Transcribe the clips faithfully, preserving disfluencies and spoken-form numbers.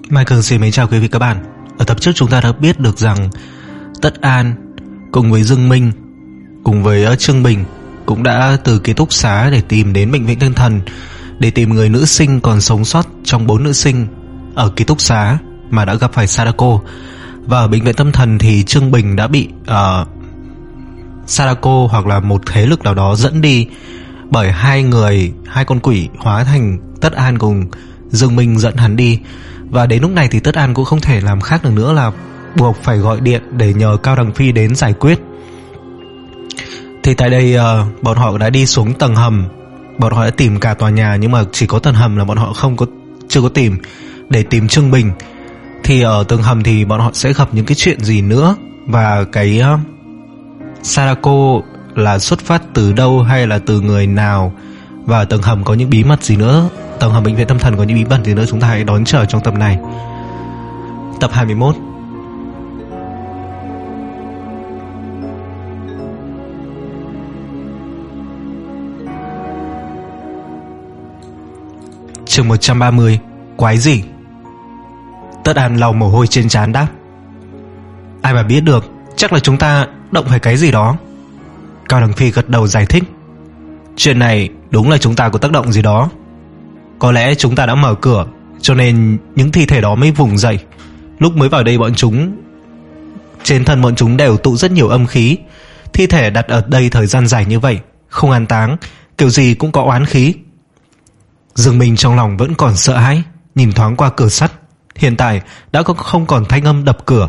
Michael xin mến chào quý vị các bạn. Ở tập trước chúng ta đã biết được rằng Tất An cùng với Dương Minh cùng với Trương Bình cũng đã từ ký túc xá để tìm đến bệnh viện tâm thần để tìm người nữ sinh còn sống sót trong bốn nữ sinh ở ký túc xá mà đã gặp phải Sadako. Và ở bệnh viện tâm thần thì Trương Bình đã bị uh, Sadako hoặc là một thế lực nào đó dẫn đi bởi hai người, hai con quỷ hóa thành Tất An cùng Dương Minh dẫn hắn đi. Và đến lúc này thì Tất An cũng không thể làm khác được nữa là buộc phải gọi điện để nhờ Cao Đằng Phi đến giải quyết. Thì tại đây uh, bọn họ đã đi xuống tầng hầm. Bọn họ đã tìm cả tòa nhà nhưng mà chỉ có tầng hầm là bọn họ không có chưa có tìm để tìm Trương Bình. Thì ở tầng hầm thì bọn họ sẽ gặp những cái chuyện gì nữa, và cái uh, Sadako là xuất phát từ đâu hay là từ người nào, và tầng hầm có những bí mật gì nữa, tầng hầm bệnh viện tâm thần có những bí mật gì nữa, chúng ta hãy đón chờ trong tập này. Tập hai mươi mốt. Chương một trăm ba mươi. Quái gì? Tất An lau mồ hôi trên trán đáp: Ai mà biết được, chắc là chúng ta động phải cái gì đó. Cao Đằng Phi gật đầu giải thích: Chuyện này đúng là chúng ta có tác động gì đó. Có lẽ chúng ta đã mở cửa, cho nên những thi thể đó mới vùng dậy. Lúc mới vào đây bọn chúng, trên thân bọn chúng đều tụ rất nhiều âm khí. Thi thể đặt ở đây thời gian dài như vậy, không an táng, kiểu gì cũng có oán khí. Dương Minh trong lòng vẫn còn sợ hãi, nhìn thoáng qua cửa sắt. Hiện tại đã không còn thanh âm đập cửa.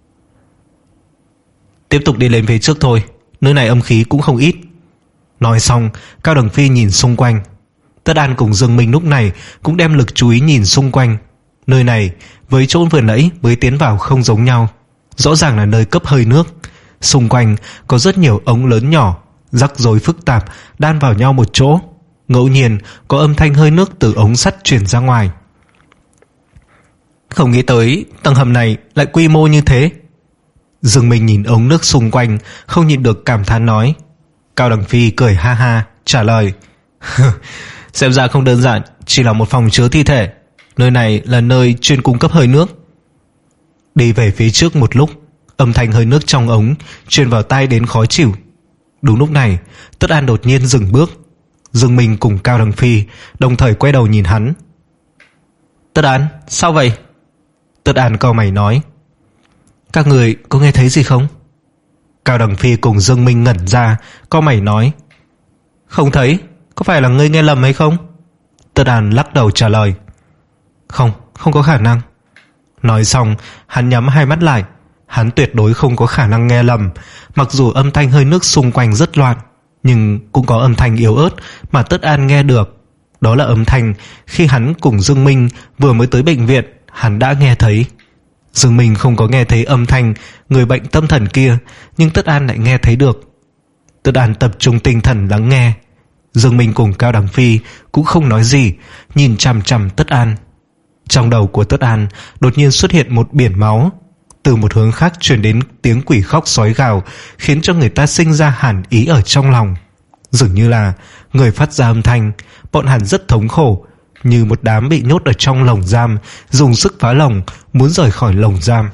Tiếp tục đi lên phía trước thôi, nơi này âm khí cũng không ít. Nói xong, Cao Đằng Phi nhìn xung quanh. Tất An cùng Dương Minh lúc này cũng đem lực chú ý nhìn xung quanh. Nơi này với chỗ vừa nãy mới tiến vào không giống nhau. Rõ ràng là nơi cấp hơi nước. Xung quanh có rất nhiều ống lớn nhỏ, rắc rối phức tạp đan vào nhau một chỗ. Ngẫu nhiên có âm thanh hơi nước từ ống sắt truyền ra ngoài. Không nghĩ tới tầng hầm này lại quy mô như thế. Dương Minh nhìn ống nước xung quanh, không nhịn được cảm thán nói. Cao Đằng Phi cười ha ha trả lời: Xem ra không đơn giản chỉ là một phòng chứa thi thể. Nơi này là nơi chuyên cung cấp hơi nước. Đi về phía trước một lúc, âm thanh hơi nước trong ống truyền vào tai đến khó chịu. Đúng lúc này, Tất An đột nhiên dừng bước. Dương Minh cùng Cao Đằng Phi đồng thời quay đầu nhìn hắn. Tất An, sao vậy? Tất An cau mày nói: Các người có nghe thấy gì không? Cao Đằng Phi cùng Dương Minh ngẩn ra, cau mày nói: Không thấy, có phải là ngươi nghe lầm hay không? Tất An lắc đầu trả lời: Không, không có khả năng. Nói xong, hắn nhắm hai mắt lại. Hắn tuyệt đối không có khả năng nghe lầm. Mặc dù âm thanh hơi nước xung quanh rất loạn, nhưng cũng có âm thanh yếu ớt mà Tất An nghe được. Đó là âm thanh khi hắn cùng Dương Minh vừa mới tới bệnh viện, hắn đã nghe thấy. Dương Minh không có nghe thấy âm thanh người bệnh tâm thần kia, nhưng Tất An lại nghe thấy được. Tất An tập trung tinh thần lắng nghe. Dương Minh cùng Cao Đằng Phi cũng không nói gì, nhìn chằm chằm Tất An. Trong đầu của Tất An đột nhiên xuất hiện một biển máu. Từ một hướng khác truyền đến tiếng quỷ khóc sói gào, khiến cho người ta sinh ra hàn ý ở trong lòng. Dường như là người phát ra âm thanh, bọn hắn rất thống khổ, như một đám bị nhốt ở trong lồng giam, dùng sức phá lồng, muốn rời khỏi lồng giam.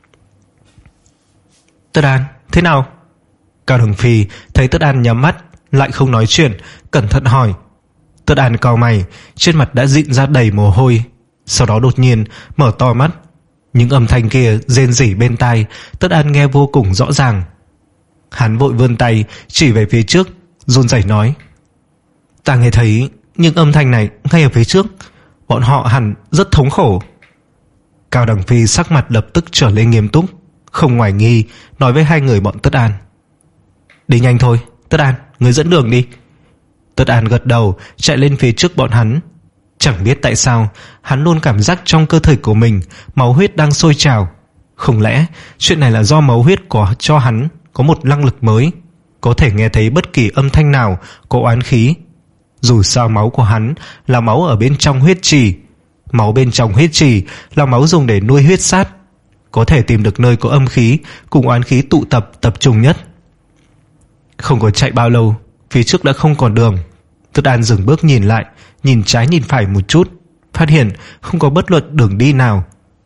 Tất An, thế nào? Cao Đằng Phi thấy Tất An nhắm mắt, lại không nói chuyện, cẩn thận hỏi. Tất An cau mày, trên mặt đã dịn ra đầy mồ hôi. Sau đó đột nhiên mở to mắt. Những âm thanh kia rên rỉ bên tai, Tất An nghe vô cùng rõ ràng. Hắn vội vươn tay chỉ về phía trước, run rẩy nói: Ta nghe thấy những âm thanh này ngay ở phía trước. Bọn họ hẳn rất thống khổ. Cao Đằng Phi sắc mặt lập tức trở lên nghiêm túc, không ngoài nghi, nói với hai người bọn Tất An: Đi nhanh thôi, Tất An, người dẫn đường đi. Tất An gật đầu, chạy lên phía trước bọn hắn. Chẳng biết tại sao, hắn luôn cảm giác trong cơ thể của mình máu huyết đang sôi trào. Không lẽ chuyện này là do máu huyết có cho hắn có một năng lực mới, có thể nghe thấy bất kỳ âm thanh nào có oán khí. Dù sao máu của hắn là máu ở bên trong huyết trì. Máu bên trong huyết trì là máu dùng để nuôi huyết sát, có thể tìm được nơi có âm khí cùng oán khí tụ tập tập trung nhất. Không có chạy bao lâu, phía trước đã không còn đường. Tất An dừng bước nhìn lại, nhìn trái nhìn phải một chút, phát hiện không có bất luận đường đi nào.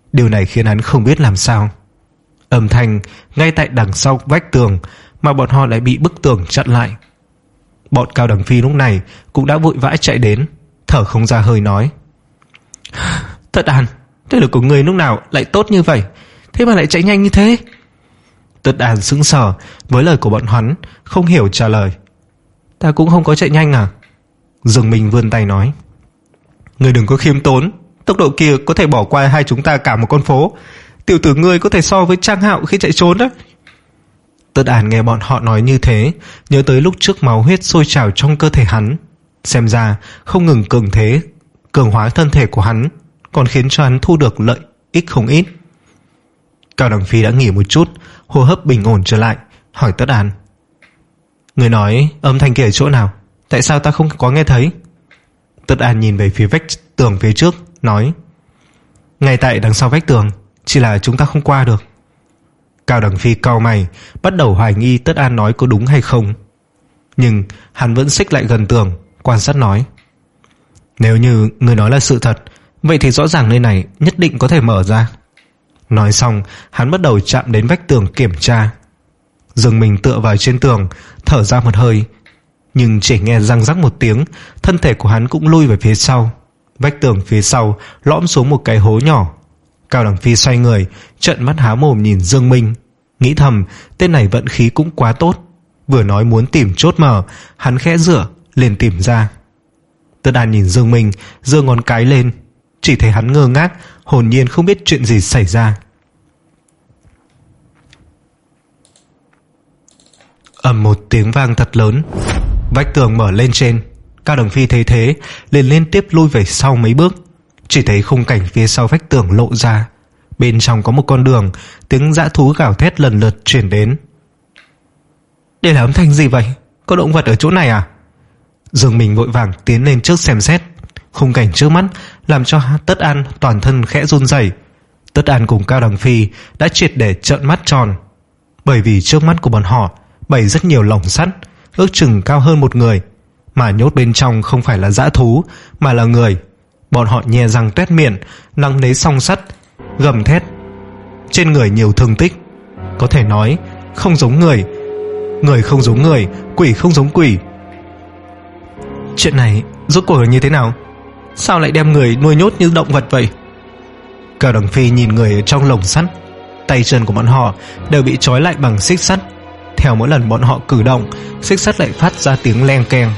Điều này khiến hắn không biết làm sao. Âm thanh ngay tại đằng sau vách tường, mà bọn họ lại bị bức tường chặn lại. Bọn Cao Đằng Phi lúc này cũng đã vội vã chạy đến, thở không ra hơi nói: Tất An, thể lực của người lúc nào lại tốt như vậy, thế mà lại chạy nhanh như thế? Tất An sững sờ với lời của bọn hắn, không hiểu trả lời: Ta cũng không có chạy nhanh à? Dương Minh vươn tay nói: Người đừng có khiêm tốn, tốc độ kia có thể bỏ qua hai chúng ta cả một con phố. Tiểu tử ngươi có thể so với Trang Hạo khi chạy trốn đó. Tất An nghe bọn họ nói như thế, nhớ tới lúc trước máu huyết sôi trào trong cơ thể hắn. Xem ra không ngừng cường thế, cường hóa thân thể của hắn, còn khiến cho hắn thu được lợi ích không ít. Cao Đằng Phi đã nghỉ một chút, hô hấp bình ổn trở lại, hỏi Tất An: Người nói âm thanh kia ở chỗ nào? Tại sao ta không có nghe thấy? Tất An nhìn về phía vách tường phía trước, nói: Ngay tại đằng sau vách tường, chỉ là chúng ta không qua được. Cao Đằng Phi cau mày, bắt đầu hoài nghi Tất An nói có đúng hay không. Nhưng hắn vẫn xích lại gần tường, quan sát nói: Nếu như người nói là sự thật, vậy thì rõ ràng nơi này nhất định có thể mở ra. Nói xong, hắn bắt đầu chạm đến vách tường kiểm tra. Dương Minh tựa vào trên tường, thở ra một hơi, nhưng chỉ nghe răng rắc một tiếng, thân thể của hắn cũng lui về phía sau. Vách tường phía sau lõm xuống một cái hố nhỏ. Cao Đằng Phi xoay người, trợn mắt há mồm nhìn Dương Minh, nghĩ thầm tên này vận khí cũng quá tốt. Vừa nói muốn tìm chốt mở, hắn khẽ dựa liền tìm ra. Tất An nhìn Dương Minh, giơ ngón cái lên, chỉ thấy hắn ngơ ngác, hồn nhiên không biết chuyện gì xảy ra. Ầm một tiếng vang thật lớn, vách tường mở lên trên. Cao Đằng Phi thấy thế liền liên tiếp lui về sau mấy bước, chỉ thấy khung cảnh phía sau vách tường lộ ra. Bên trong có một con đường, tiếng dã thú gào thét lần lượt truyền đến. Đây là âm thanh gì vậy? Có động vật ở chỗ này à? Dương Minh vội vàng tiến lên trước xem xét. Khung cảnh trước mắt làm cho Tất An toàn thân khẽ run rẩy. Tất An cùng Cao Đằng Phi đã triệt để trợn mắt tròn, bởi vì trước mắt của bọn họ bày rất nhiều lồng sắt, ước chừng cao hơn một người, mà nhốt bên trong không phải là dã thú mà là người. Bọn họ nhe răng toét miệng, nắm lấy song sắt, gầm thét. Trên người nhiều thương tích, có thể nói không giống người, người không giống người, quỷ không giống quỷ. Chuyện này rốt cuộc là như thế nào? Sao lại đem người nuôi nhốt như động vật vậy? Cao Đằng Phi nhìn người ở trong lồng sắt, tay chân của bọn họ đều bị trói lại bằng xích sắt. Theo mỗi lần bọn họ cử động, xích sắt lại phát ra tiếng leng keng.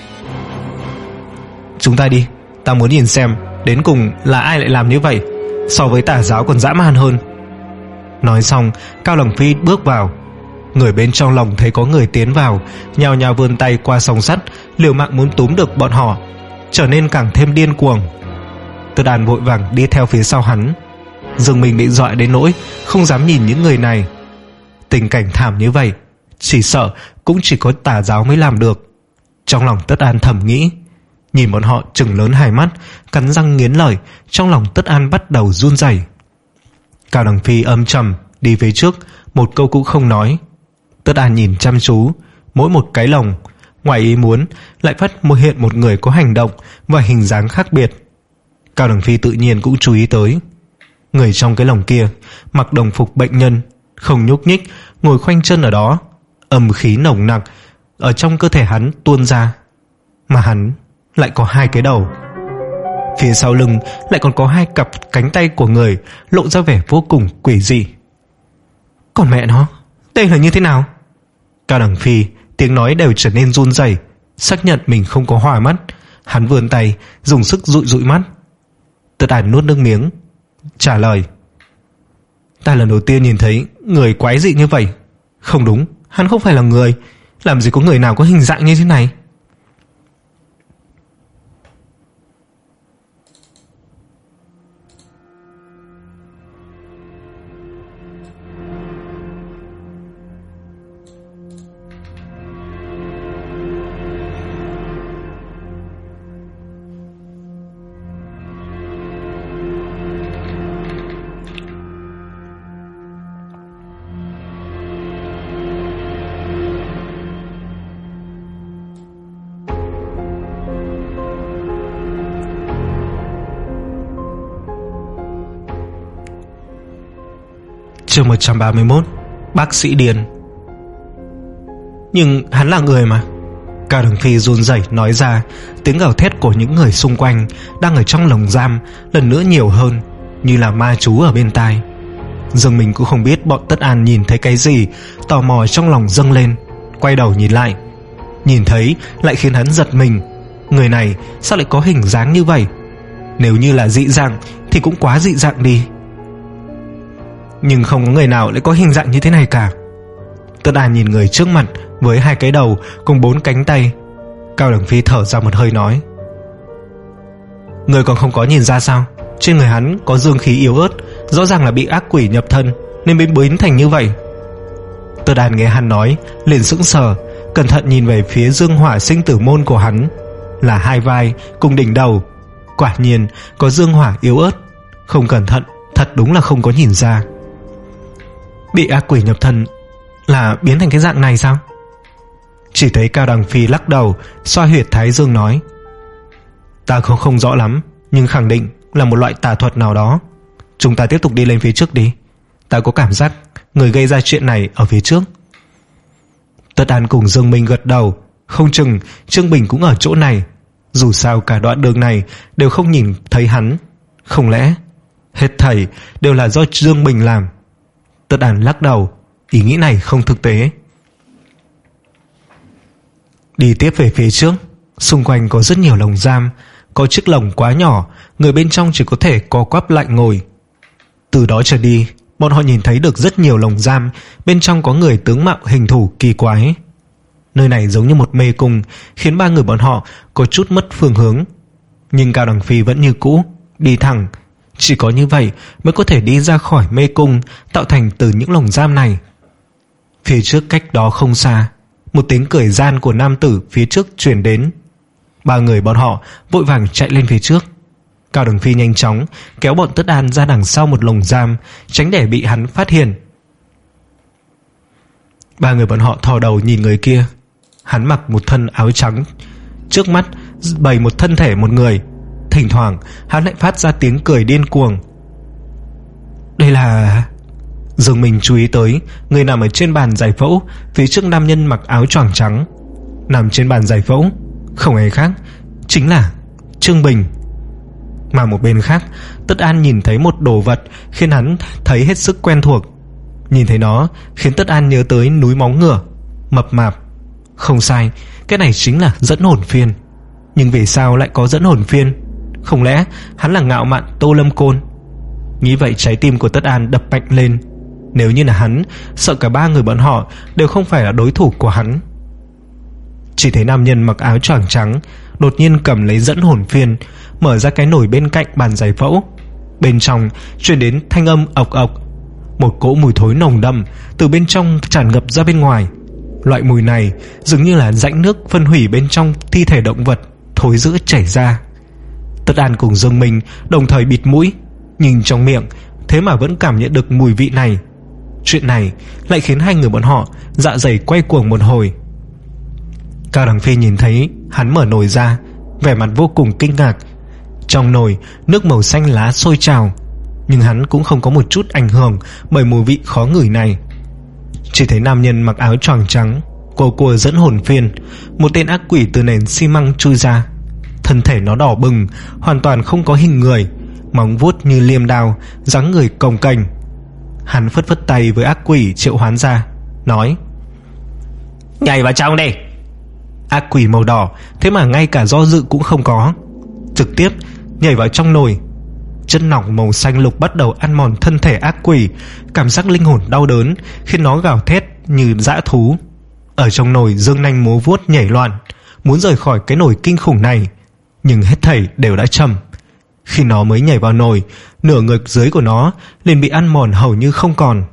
Chúng ta đi, ta muốn nhìn xem đến cùng là ai lại làm như vậy, so với tà giáo còn dã man hơn. Nói xong, Cao Đằng Phi bước vào. Người bên trong lồng thấy có người tiến vào, nhào nhào vươn tay qua song sắt, liều mạng muốn túm được bọn họ, trở nên càng thêm điên cuồng. Tất An vội vàng đi theo phía sau hắn. Dương Minh bị dọa đến nỗi không dám nhìn những người này. Tình cảnh thảm như vậy, chỉ sợ cũng chỉ có tà giáo mới làm được. Trong lòng Tất An thầm nghĩ. Nhìn bọn họ trừng lớn hai mắt, cắn răng nghiến lợi, trong lòng Tất An bắt đầu run rẩy. Cao Đằng Phi âm trầm đi phía trước, một câu cũng không nói. Tất An nhìn chăm chú mỗi một cái lồng, ngoài ý muốn lại phát một hiện một người có hành động và hình dáng khác biệt. Cao Đằng Phi tự nhiên cũng chú ý tới. Người trong cái lồng kia mặc đồng phục bệnh nhân, không nhúc nhích, ngồi khoanh chân ở đó. Âm khí nồng nặc ở trong cơ thể hắn tuôn ra, mà hắn lại có hai cái đầu. Phía sau lưng lại còn có hai cặp cánh tay của người, lộ ra vẻ vô cùng quỷ dị. Còn mẹ nó, đây là như thế nào? Cao Đằng Phi tiếng nói đều trở nên run rẩy, xác nhận mình không có hoa mắt. Hắn vươn tay dùng sức dụi dụi mắt. Tất An nuốt nước miếng, trả lời: Ta lần đầu tiên nhìn thấy người quái dị như vậy. Không đúng, hắn không phải là người. Làm gì có người nào có hình dạng như thế này? Chương một trăm ba mươi mốt. Bác sĩ điên. Nhưng hắn là người mà. Cao Đằng Phi run rẩy nói ra. Tiếng gào thét của những người xung quanh đang ở trong lồng giam lần nữa nhiều hơn, như là ma chú ở bên tai. Dương mình cũng không biết bọn Tất An nhìn thấy cái gì, tò mò trong lòng dâng lên, quay đầu nhìn lại. Nhìn thấy lại khiến hắn giật mình. Người này sao lại có hình dáng như vậy? Nếu như là dị dạng thì cũng quá dị dạng đi. Nhưng không có người nào lại có hình dạng như thế này cả. Tất An nhìn người trước mặt với hai cái đầu cùng bốn cánh tay. Cao Đằng Phi thở ra một hơi nói: người còn không có nhìn ra sao? Trên người hắn có dương khí yếu ớt, rõ ràng là bị ác quỷ nhập thân nên mới biến thành như vậy. Tất An nghe hắn nói liền sững sờ, cẩn thận nhìn về phía dương hỏa sinh tử môn của hắn, là hai vai cùng đỉnh đầu. Quả nhiên có dương hỏa yếu ớt, không cẩn thận thật đúng là không có nhìn ra. Bị ác quỷ nhập thân là biến thành cái dạng này sao? Chỉ thấy Cao Đằng Phi lắc đầu, xoa huyệt thái dương nói: ta không không rõ lắm, nhưng khẳng định là một loại tà thuật nào đó. Chúng ta tiếp tục đi lên phía trước đi. Ta có cảm giác người gây ra chuyện này ở phía trước. Tất An cùng Dương Minh gật đầu. Không chừng Trương Bình cũng ở chỗ này. Dù sao cả đoạn đường này đều không nhìn thấy hắn. Không lẽ hết thảy đều là do Dương Bình làm? Tất An lắc đầu, ý nghĩ này không thực tế. Đi tiếp về phía trước, xung quanh có rất nhiều lồng giam. Có chiếc lồng quá nhỏ, người bên trong chỉ có thể co quắp lại ngồi. Từ đó trở đi, bọn họ nhìn thấy được rất nhiều lồng giam, bên trong có người tướng mạo hình thù kỳ quái. Nơi này giống như một mê cung, khiến ba người bọn họ có chút mất phương hướng. Nhưng Cao Đằng Phi vẫn như cũ, đi thẳng. Chỉ có như vậy mới có thể đi ra khỏi mê cung tạo thành từ những lồng giam này. Phía trước cách đó không xa, một tiếng cười gian của nam tử phía trước truyền đến. Ba người bọn họ vội vàng chạy lên phía trước. Cao Đằng Phi nhanh chóng kéo bọn Tất An ra đằng sau một lồng giam, tránh để bị hắn phát hiện. Ba người bọn họ thò đầu nhìn người kia. Hắn mặc một thân áo trắng, trước mắt bày một thân thể một người. Thỉnh thoảng hắn lại phát ra tiếng cười điên cuồng. Đây là... Dương mình chú ý tới người nằm ở trên bàn giải phẫu phía trước nam nhân mặc áo choàng trắng. Nằm trên bàn giải phẫu không ai khác chính là Trương Bình. Mà một bên khác, Tất An nhìn thấy một đồ vật khiến hắn thấy hết sức quen thuộc. Nhìn thấy nó khiến Tất An nhớ tới núi móng ngựa mập mạp. Không sai, cái này chính là dẫn hồn phiên. Nhưng vì sao lại có dẫn hồn phiên? Không lẽ hắn là Ngạo Mạn Tô Lâm Côn? Nghĩ vậy trái tim của Tất An đập mạnh lên. Nếu như là hắn, sợ cả ba người bọn họ đều không phải là đối thủ của hắn. Chỉ thấy nam nhân mặc áo choàng trắng đột nhiên cầm lấy dẫn hồn phiên, mở ra cái nồi bên cạnh bàn giải phẫu. Bên trong truyền đến thanh âm ộc ộc. Một cỗ mùi thối nồng đậm từ bên trong tràn ngập ra bên ngoài. Loại mùi này dường như là rãnh nước phân hủy bên trong thi thể động vật thối rữa chảy ra. Tất An cùng Dương Minh đồng thời bịt mũi, nhưng trong miệng thế mà vẫn cảm nhận được mùi vị này. Chuyện này lại khiến hai người bọn họ dạ dày quay cuồng một hồi. Cao Đằng Phi nhìn thấy hắn mở nồi ra, vẻ mặt vô cùng kinh ngạc. Trong nồi nước màu xanh lá sôi trào, nhưng hắn cũng không có một chút ảnh hưởng bởi mùi vị khó ngửi này. Chỉ thấy nam nhân mặc áo choàng trắng cua cua dẫn hồn phiên. Một tên ác quỷ từ nền xi măng chui ra. Thân thể nó đỏ bừng, hoàn toàn không có hình người, móng vuốt như liềm đao, dáng người cồng kềnh. Hắn phất phất tay với ác quỷ triệu hoán ra, nói: nhảy vào trong đi. Ác quỷ màu đỏ thế mà ngay cả do dự cũng không có, trực tiếp nhảy vào trong nồi. Chất lỏng màu xanh lục bắt đầu ăn mòn thân thể ác quỷ. Cảm giác linh hồn đau đớn khiến nó gào thét như dã thú. Ở trong nồi dương nanh múa vuốt nhảy loạn, muốn rời khỏi cái nồi kinh khủng này, nhưng hết thảy đều đã chậm. Khi nó mới nhảy vào nồi, nửa người dưới của nó liền bị ăn mòn hầu như không còn.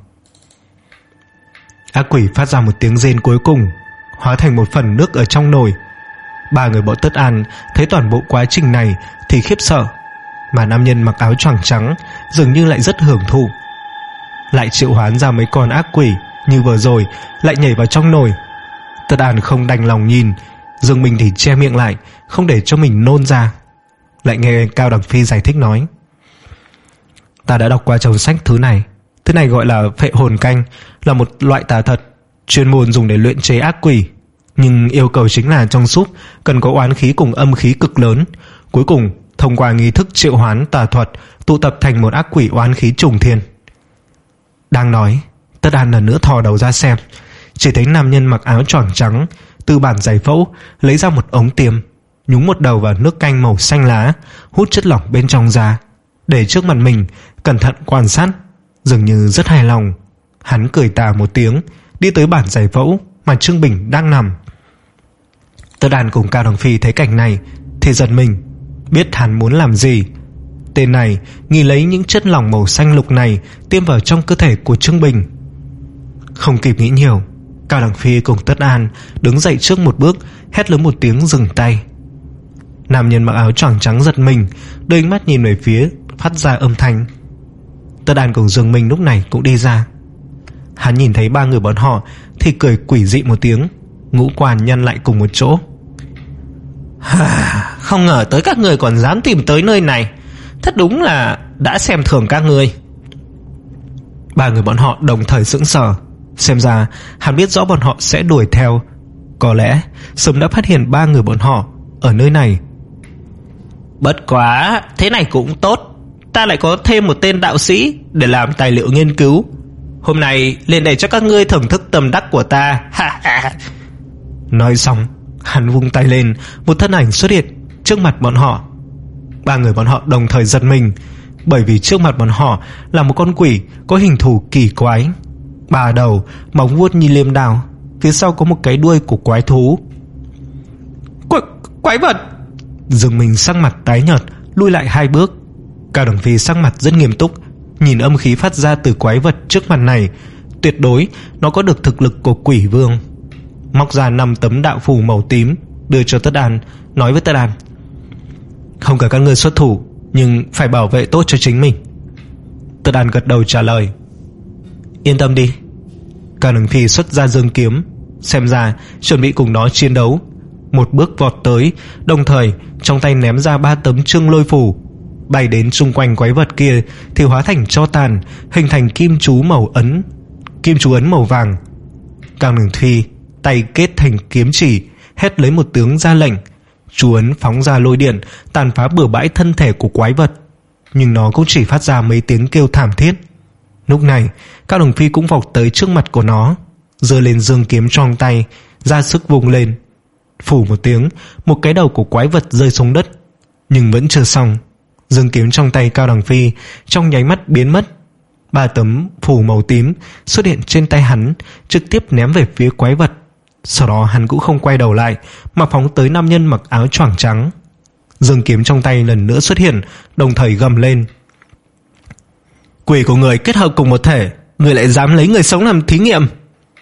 Ác quỷ phát ra một tiếng rên cuối cùng, hóa thành một phần nước ở trong nồi. Ba người bọn Tất An thấy toàn bộ quá trình này thì khiếp sợ, mà nam nhân mặc áo choàng trắng dường như lại rất hưởng thụ. Lại triệu hoán ra mấy con ác quỷ như vừa rồi, lại nhảy vào trong nồi. Tất An không đành lòng nhìn, Dương Minh thì che miệng lại, không để cho mình nôn ra. Lại nghe Cao Đằng Phi giải thích nói: ta đã đọc qua trong sách thứ này, Thứ này gọi là phệ hồn canh, là một loại tà thuật chuyên môn dùng để luyện chế ác quỷ, nhưng yêu cầu chính là trong súp cần có oán khí cùng âm khí cực lớn. Cuối cùng thông qua nghi thức triệu hoán tà thuật tụ tập thành một ác quỷ oán khí trùng thiên. Đang nói, Tất An lần nữa thò đầu ra xem, chỉ thấy nam nhân mặc áo choàng trắng từ bản giải phẫu lấy ra một ống tiêm, nhúng một đầu vào nước canh màu xanh lá, hút chất lỏng bên trong ra, để trước mặt mình, cẩn thận quan sát, dường như rất hài lòng. Hắn cười tà một tiếng, đi tới bản giải phẫu mà Trương Bình đang nằm. Tất An cùng Cao Đằng Phi thấy cảnh này thì giật mình, biết hắn muốn làm gì. Tên này nghi lấy những chất lỏng màu xanh lục này tiêm vào trong cơ thể của Trương Bình. Không kịp nghĩ nhiều, Cao Đằng Phi cùng Tất An đứng dậy trước một bước, hét lớn một tiếng dừng tay. Nam nhân mặc áo choàng trắng giật mình, đưa ánh mắt nhìn về phía phát ra âm thanh. Tất An cùng Dương Minh lúc này cũng đi ra. Hắn nhìn thấy ba người bọn họ thì cười quỷ dị một tiếng, ngũ quan nhăn lại cùng một chỗ. Không ngờ tới các người còn dám tìm tới nơi này, thật đúng là đã xem thường các người. Ba người bọn họ đồng thời sững sờ. Xem ra hắn biết rõ bọn họ sẽ đuổi theo, có lẽ sớm đã phát hiện ba người bọn họ ở nơi này. Bất quá thế này cũng tốt, ta lại có thêm một tên đạo sĩ để làm tài liệu nghiên cứu. Hôm nay liền để cho các ngươi thưởng thức tâm đắc của ta. Nói xong, hắn vung tay lên, một thân ảnh xuất hiện trước mặt bọn họ. Ba người bọn họ đồng thời giật mình, bởi vì trước mặt bọn họ là một con quỷ có hình thù kỳ quái, ba đầu, móng vuốt như liêm đao, phía sau có một cái đuôi của quái thú. Qu- quái vật! Dương Minh sắc mặt tái nhợt, lui lại hai bước. Cao Đằng Phi sắc mặt rất nghiêm túc, nhìn âm khí phát ra từ quái vật trước mặt này, tuyệt đối nó có được thực lực của quỷ vương. Móc ra năm tấm đạo phù màu tím đưa cho Tất An, nói với Tất An: không cần các ngươi xuất thủ, nhưng phải bảo vệ tốt cho chính mình. Tất An gật đầu trả lời: yên tâm đi. Cao Đằng Phi xuất ra dương kiếm, xem ra chuẩn bị cùng nó chiến đấu. Một bước vọt tới, đồng thời trong tay ném ra ba tấm trương lôi phù, bay đến xung quanh quái vật kia thì hóa thành tro tàn, hình thành kim chú màu ấn, kim chú ấn màu vàng. Cao Đằng Phi tay kết thành kiếm chỉ, hét lấy một tiếng ra lệnh, chú ấn phóng ra lôi điện tàn phá bừa bãi thân thể của quái vật, nhưng nó cũng chỉ phát ra mấy tiếng kêu thảm thiết. Lúc này Cao Đằng Phi cũng vọt tới trước mặt của nó, giơ lên dương kiếm trong tay, ra sức vung lên. Phủ một tiếng, một cái đầu của quái vật rơi xuống đất. Nhưng vẫn chưa xong, dương kiếm trong tay Cao Đằng Phi trong nháy mắt biến mất. Ba tấm phủ màu tím xuất hiện trên tay hắn, trực tiếp ném về phía quái vật. Sau đó hắn cũng không quay đầu lại mà phóng tới nam nhân mặc áo choàng trắng. Dương kiếm trong tay lần nữa xuất hiện, đồng thời gầm lên: quỷ của người kết hợp cùng một thể, người lại dám lấy người sống làm thí nghiệm.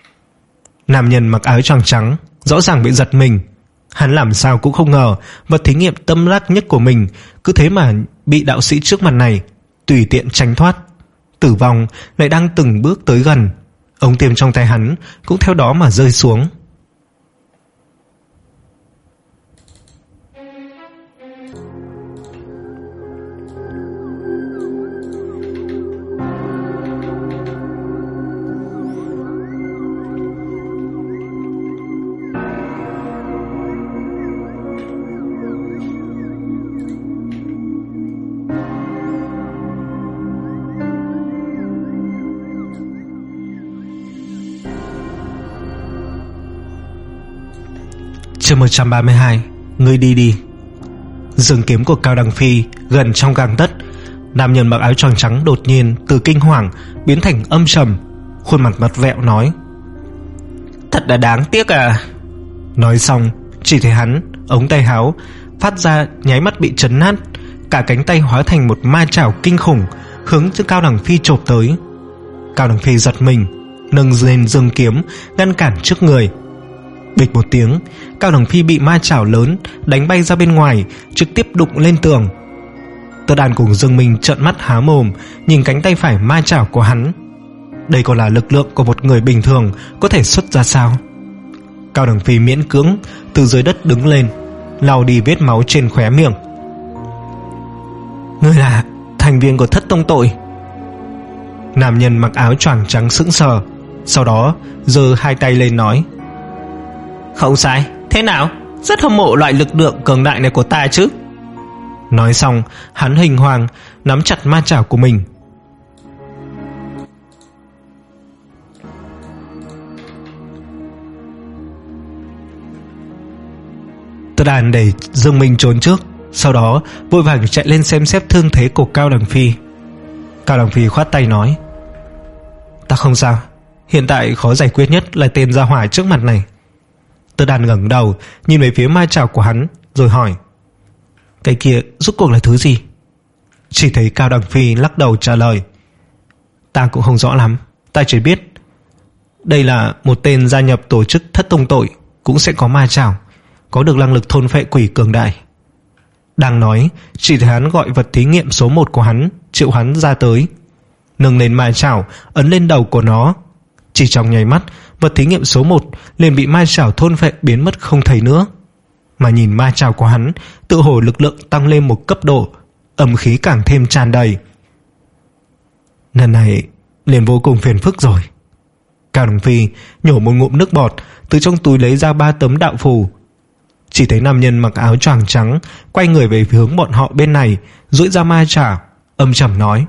Nam nhân mặc áo choàng trắng rõ ràng bị giật mình. Hắn làm sao cũng không ngờ vật thí nghiệm tâm đắc nhất của mình cứ thế mà bị đạo sĩ trước mặt này tùy tiện tránh thoát. Tử vong lại đang từng bước tới gần. Ống tiêm trong tay hắn cũng theo đó mà rơi xuống. Chương một trăm ba mươi hai. Ngươi đi đi. Dương kiếm của Cao Đằng Phi gần trong gang tấc. Nam nhân mặc áo choàng trắng đột nhiên từ kinh hoàng biến thành âm trầm, khuôn mặt mặt vẹo nói: thật là đáng tiếc à. Nói xong chỉ thấy hắn ống tay áo phát ra nháy mắt bị chấn nát, cả cánh tay hóa thành một ma chảo kinh khủng hướng cho Cao Đằng Phi chộp tới. Cao Đằng Phi giật mình, nâng lên dương kiếm ngăn cản trước người. Bịch một tiếng, Cao Đằng Phi bị ma chảo lớn đánh bay ra bên ngoài, trực tiếp đụng lên tường. Tất An cùng Dương Minh trợn mắt há mồm nhìn cánh tay phải ma chảo của hắn. Đây còn là lực lượng của một người bình thường có thể xuất ra sao? Cao Đằng Phi miễn cưỡng từ dưới đất đứng lên, lau đi vết máu trên khóe miệng. Ngươi là thành viên của Thất Tông Tội. Nam nhân mặc áo choàng trắng sững sờ, sau đó giơ hai tay lên nói: Không sai, thế nào? Rất hâm mộ loại lực lượng cường đại này của ta chứ. Nói xong, hắn hình hoàng nắm chặt ma chảo của mình. Tất Đàn để Dương Minh trốn trước, sau đó vội vàng chạy lên xem xét thương thế của Cao Đằng Phi. Cao Đằng Phi khoát tay nói: Ta không sao, hiện tại khó giải quyết nhất là tên gia hỏa trước mặt này. Tất Đàn ngẩng đầu nhìn về phía ma chảo của hắn rồi hỏi: Cái kia rốt cuộc là thứ gì? Chỉ thấy Cao Đằng Phi lắc đầu trả lời: Ta cũng không rõ lắm, ta chỉ biết đây là một tên gia nhập tổ chức Thất Tông Tội, cũng sẽ có ma chảo, có được năng lực thôn phệ quỷ cường đại. Đang nói, chỉ thấy hắn gọi vật thí nghiệm số một của hắn triệu hắn ra tới, nâng lên ma chảo ấn lên đầu của nó. Chỉ trong nháy mắt, vật thí nghiệm số một liền bị ma chảo thôn phệ biến mất không thấy nữa. Mà nhìn ma chảo của hắn, tự hồ lực lượng tăng lên một cấp độ, âm khí càng thêm tràn đầy. Lần này liền vô cùng phiền phức rồi. Cao Đằng Phi nhổ một ngụm nước bọt, từ trong túi lấy ra ba tấm đạo phù. Chỉ thấy nam nhân mặc áo choàng trắng quay người về hướng bọn họ bên này, duỗi ra ma chảo, âm trầm nói: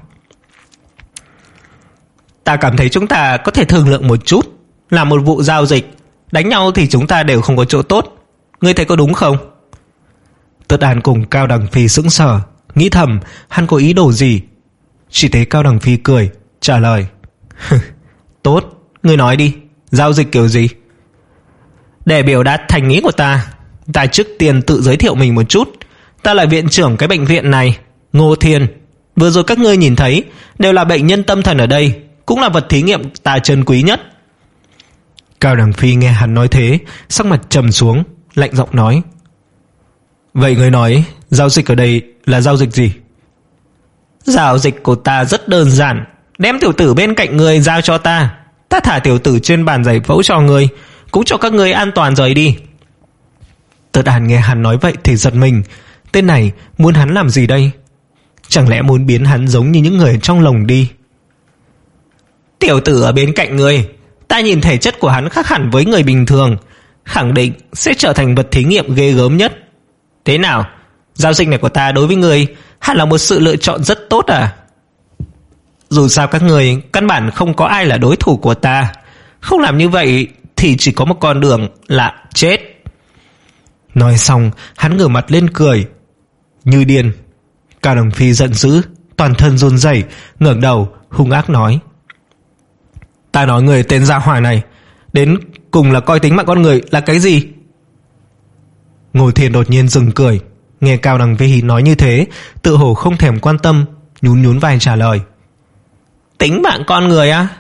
Ta cảm thấy chúng ta có thể thương lượng một chút, làm một vụ giao dịch. Đánh nhau thì chúng ta đều không có chỗ tốt, ngươi thấy có đúng không? Tất Đàn cùng Cao Đằng Phi sững sờ, nghĩ thầm hắn có ý đồ gì. Chỉ thấy Cao Đằng Phi cười trả lời: Tốt, ngươi nói đi, giao dịch kiểu gì? Để biểu đạt thành ý của ta, ta trước tiên tự giới thiệu mình một chút. Ta là viện trưởng cái bệnh viện này, Ngô Thiên. Vừa rồi các ngươi nhìn thấy đều là bệnh nhân tâm thần ở đây, cũng là vật thí nghiệm ta trân quý nhất. Cao Đằng Phi nghe hắn nói thế, sắc mặt trầm xuống, lạnh giọng nói: Vậy ngươi nói giao dịch ở đây là giao dịch gì? Giao dịch của ta rất đơn giản, đem tiểu tử bên cạnh ngươi giao cho ta, ta thả tiểu tử trên bàn giải phẫu cho ngươi, cũng cho các ngươi an toàn rời đi. Tất Đàn nghe hắn nói vậy thì giật mình. Tên này muốn hắn làm gì đây? Chẳng lẽ muốn biến hắn giống như những người trong lồng đi? Tiểu tử ở bên cạnh ngươi, ta nhìn thể chất của hắn khác hẳn với người bình thường, khẳng định sẽ trở thành vật thí nghiệm ghê gớm nhất. Thế nào, giao dịch này của ta đối với ngươi hẳn là một sự lựa chọn rất tốt à? Dù sao các ngươi căn bản không có ai là đối thủ của ta, không làm như vậy thì chỉ có một con đường là chết. Nói xong, hắn ngửa mặt lên cười như điên. Cao Đằng Phi giận dữ, toàn thân run rẩy, ngẩng đầu hung ác nói: Ta nói người tên gia hỏa này đến cùng là coi tính mạng con người là cái gì? Ngô Thiên đột nhiên dừng cười, nghe Cao Đằng Phi nói như thế, tự hồ không thèm quan tâm, nhún nhún vai trả lời: Tính mạng con người á?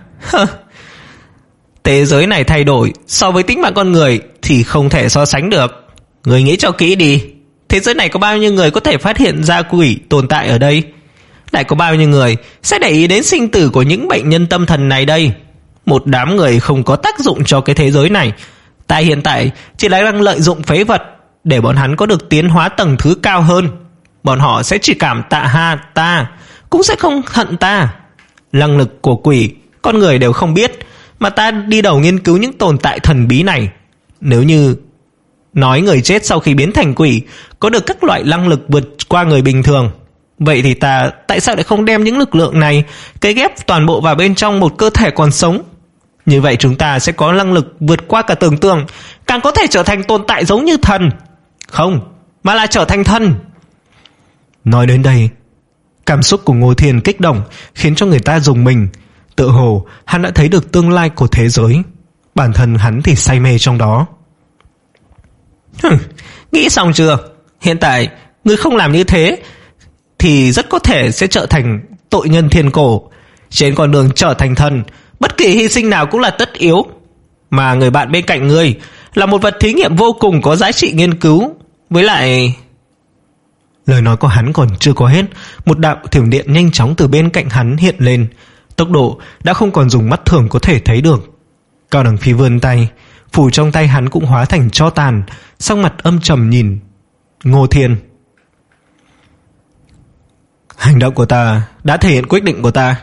Thế giới này thay đổi, so với tính mạng con người thì không thể so sánh được. Người nghĩ cho kỹ đi, thế giới này có bao nhiêu người có thể phát hiện ra quỷ tồn tại ở đây? Lại có bao nhiêu người sẽ để ý đến sinh tử của những bệnh nhân tâm thần này đây? Một đám người không có tác dụng cho cái thế giới này. Ta hiện tại chỉ là đang lợi dụng phế vật để bọn hắn có được tiến hóa tầng thứ cao hơn. Bọn họ sẽ chỉ cảm tạ ha ta, cũng sẽ không hận ta. Năng lực của quỷ con người đều không biết, mà ta đi đầu nghiên cứu những tồn tại thần bí này. Nếu như nói người chết sau khi biến thành quỷ có được các loại năng lực vượt qua người bình thường, vậy thì ta tại sao lại không đem những lực lượng này cấy ghép toàn bộ vào bên trong một cơ thể còn sống? Như vậy chúng ta sẽ có năng lực vượt qua cả tưởng tượng, càng có thể trở thành tồn tại giống như thần. Không, mà là trở thành thần. Nói đến đây, cảm xúc của Ngô Thiên kích động khiến cho người ta rùng mình. Tự hồ hắn đã thấy được tương lai của thế giới, bản thân hắn thì say mê trong đó. Hừm, nghĩ xong chưa? Hiện tại ngươi không làm như thế thì rất có thể sẽ trở thành tội nhân thiên cổ. Trên con đường trở thành thần, bất kỳ hy sinh nào cũng là tất yếu. Mà người bạn bên cạnh ngươi là một vật thí nghiệm vô cùng có giá trị nghiên cứu. Với lại... Lời nói của hắn còn chưa có hết, một đạo thiểm điện nhanh chóng từ bên cạnh hắn hiện lên. Tốc độ đã không còn dùng mắt thường có thể thấy được. Cao Đằng Phi vươn tay, phủ trong tay hắn cũng hóa thành tro tàn, sắc mặt âm trầm nhìn Ngô Thiên. Hành động của ta đã thể hiện quyết định của ta.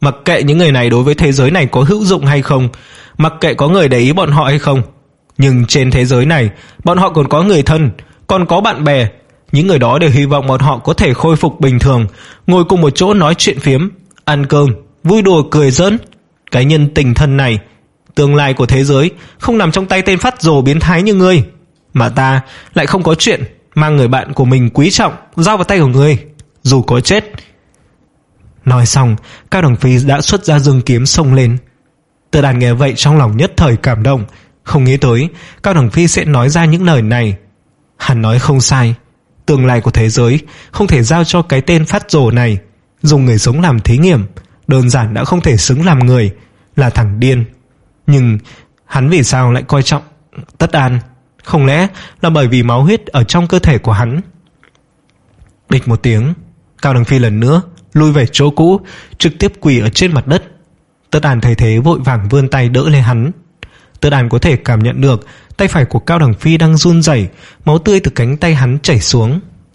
Mặc kệ những người này đối với thế giới này có hữu dụng hay không, mặc kệ có người để ý bọn họ hay không, nhưng trên thế giới này bọn họ còn có người thân, còn có bạn bè. Những người đó đều hy vọng bọn họ có thể khôi phục bình thường, ngồi cùng một chỗ nói chuyện phiếm, ăn cơm, vui đùa cười giỡn. Cái nhân tình thân này, tương lai của thế giới không nằm trong tay tên phát rồ biến thái như ngươi, mà ta lại không có chuyện mang người bạn của mình quý trọng giao vào tay của ngươi, dù có chết. Nói xong, Cao Đằng Phi đã xuất ra dương kiếm xông lên. Tơ Đàn nghe vậy trong lòng nhất thời cảm động, không nghĩ tới Cao Đằng Phi sẽ nói ra những lời này. Hắn nói không sai, tương lai của thế giới không thể giao cho cái tên phát rồ này. Dùng người sống làm thí nghiệm, đơn giản đã không thể xứng làm người, là thằng điên. Nhưng hắn vì sao lại coi trọng Tất An? Không lẽ là bởi vì máu huyết ở trong cơ thể của hắn? Địch một tiếng, Cao Đằng Phi lần nữa lui về chỗ cũ, trực tiếp quỳ ở trên mặt đất. Tất An thấy thế vội vàng vươn tay đỡ lên hắn. Tất An có thể cảm nhận được tay phải của Cao Đằng Phi đang run rẩy, máu tươi từ cánh tay hắn chảy xuống.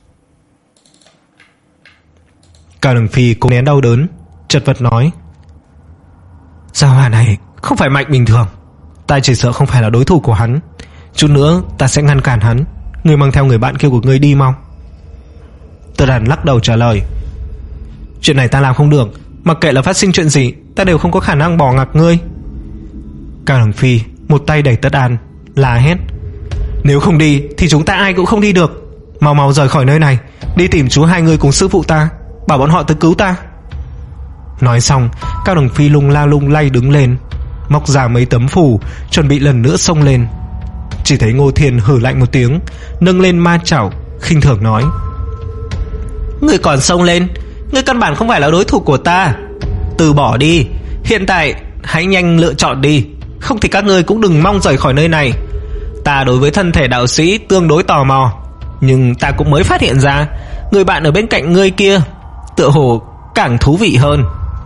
Cao Đằng Phi cố nén đau đớn, chật vật nói: Gia hỏa này không phải mạnh bình thường, ta chỉ sợ không phải là đối thủ của hắn. Chút nữa ta sẽ ngăn cản hắn. Ngươi mang theo người bạn kia của ngươi đi mau. Tất An lắc đầu trả lời: Chuyện này ta làm không được, mặc kệ là phát sinh chuyện gì, ta đều không có khả năng bỏ mặc ngươi. Cao Đằng Phi một tay đẩy Tất An, la hét: Nếu không đi thì chúng ta ai cũng không đi được. Mau mau rời khỏi nơi này, đi tìm chú hai người cùng sư phụ ta, bảo bọn họ tới cứu ta. Nói xong, Cao Đằng Phi lung la lung lay đứng lên, móc ra mấy tấm phù, chuẩn bị lần nữa xông lên. Chỉ thấy Ngô Thiên hừ lạnh một tiếng, nâng lên ma chảo, khinh thường nói: Ngươi còn xông lên? Ngươi căn bản không phải là đối thủ của ta. Từ bỏ đi, hiện tại hãy nhanh lựa chọn đi, không thì các ngươi cũng đừng mong rời khỏi nơi này. Ta đối với thân thể đạo sĩ tương đối tò mò, nhưng ta cũng mới phát hiện ra người bạn ở bên cạnh ngươi kia tựa hồ càng thú vị hơn.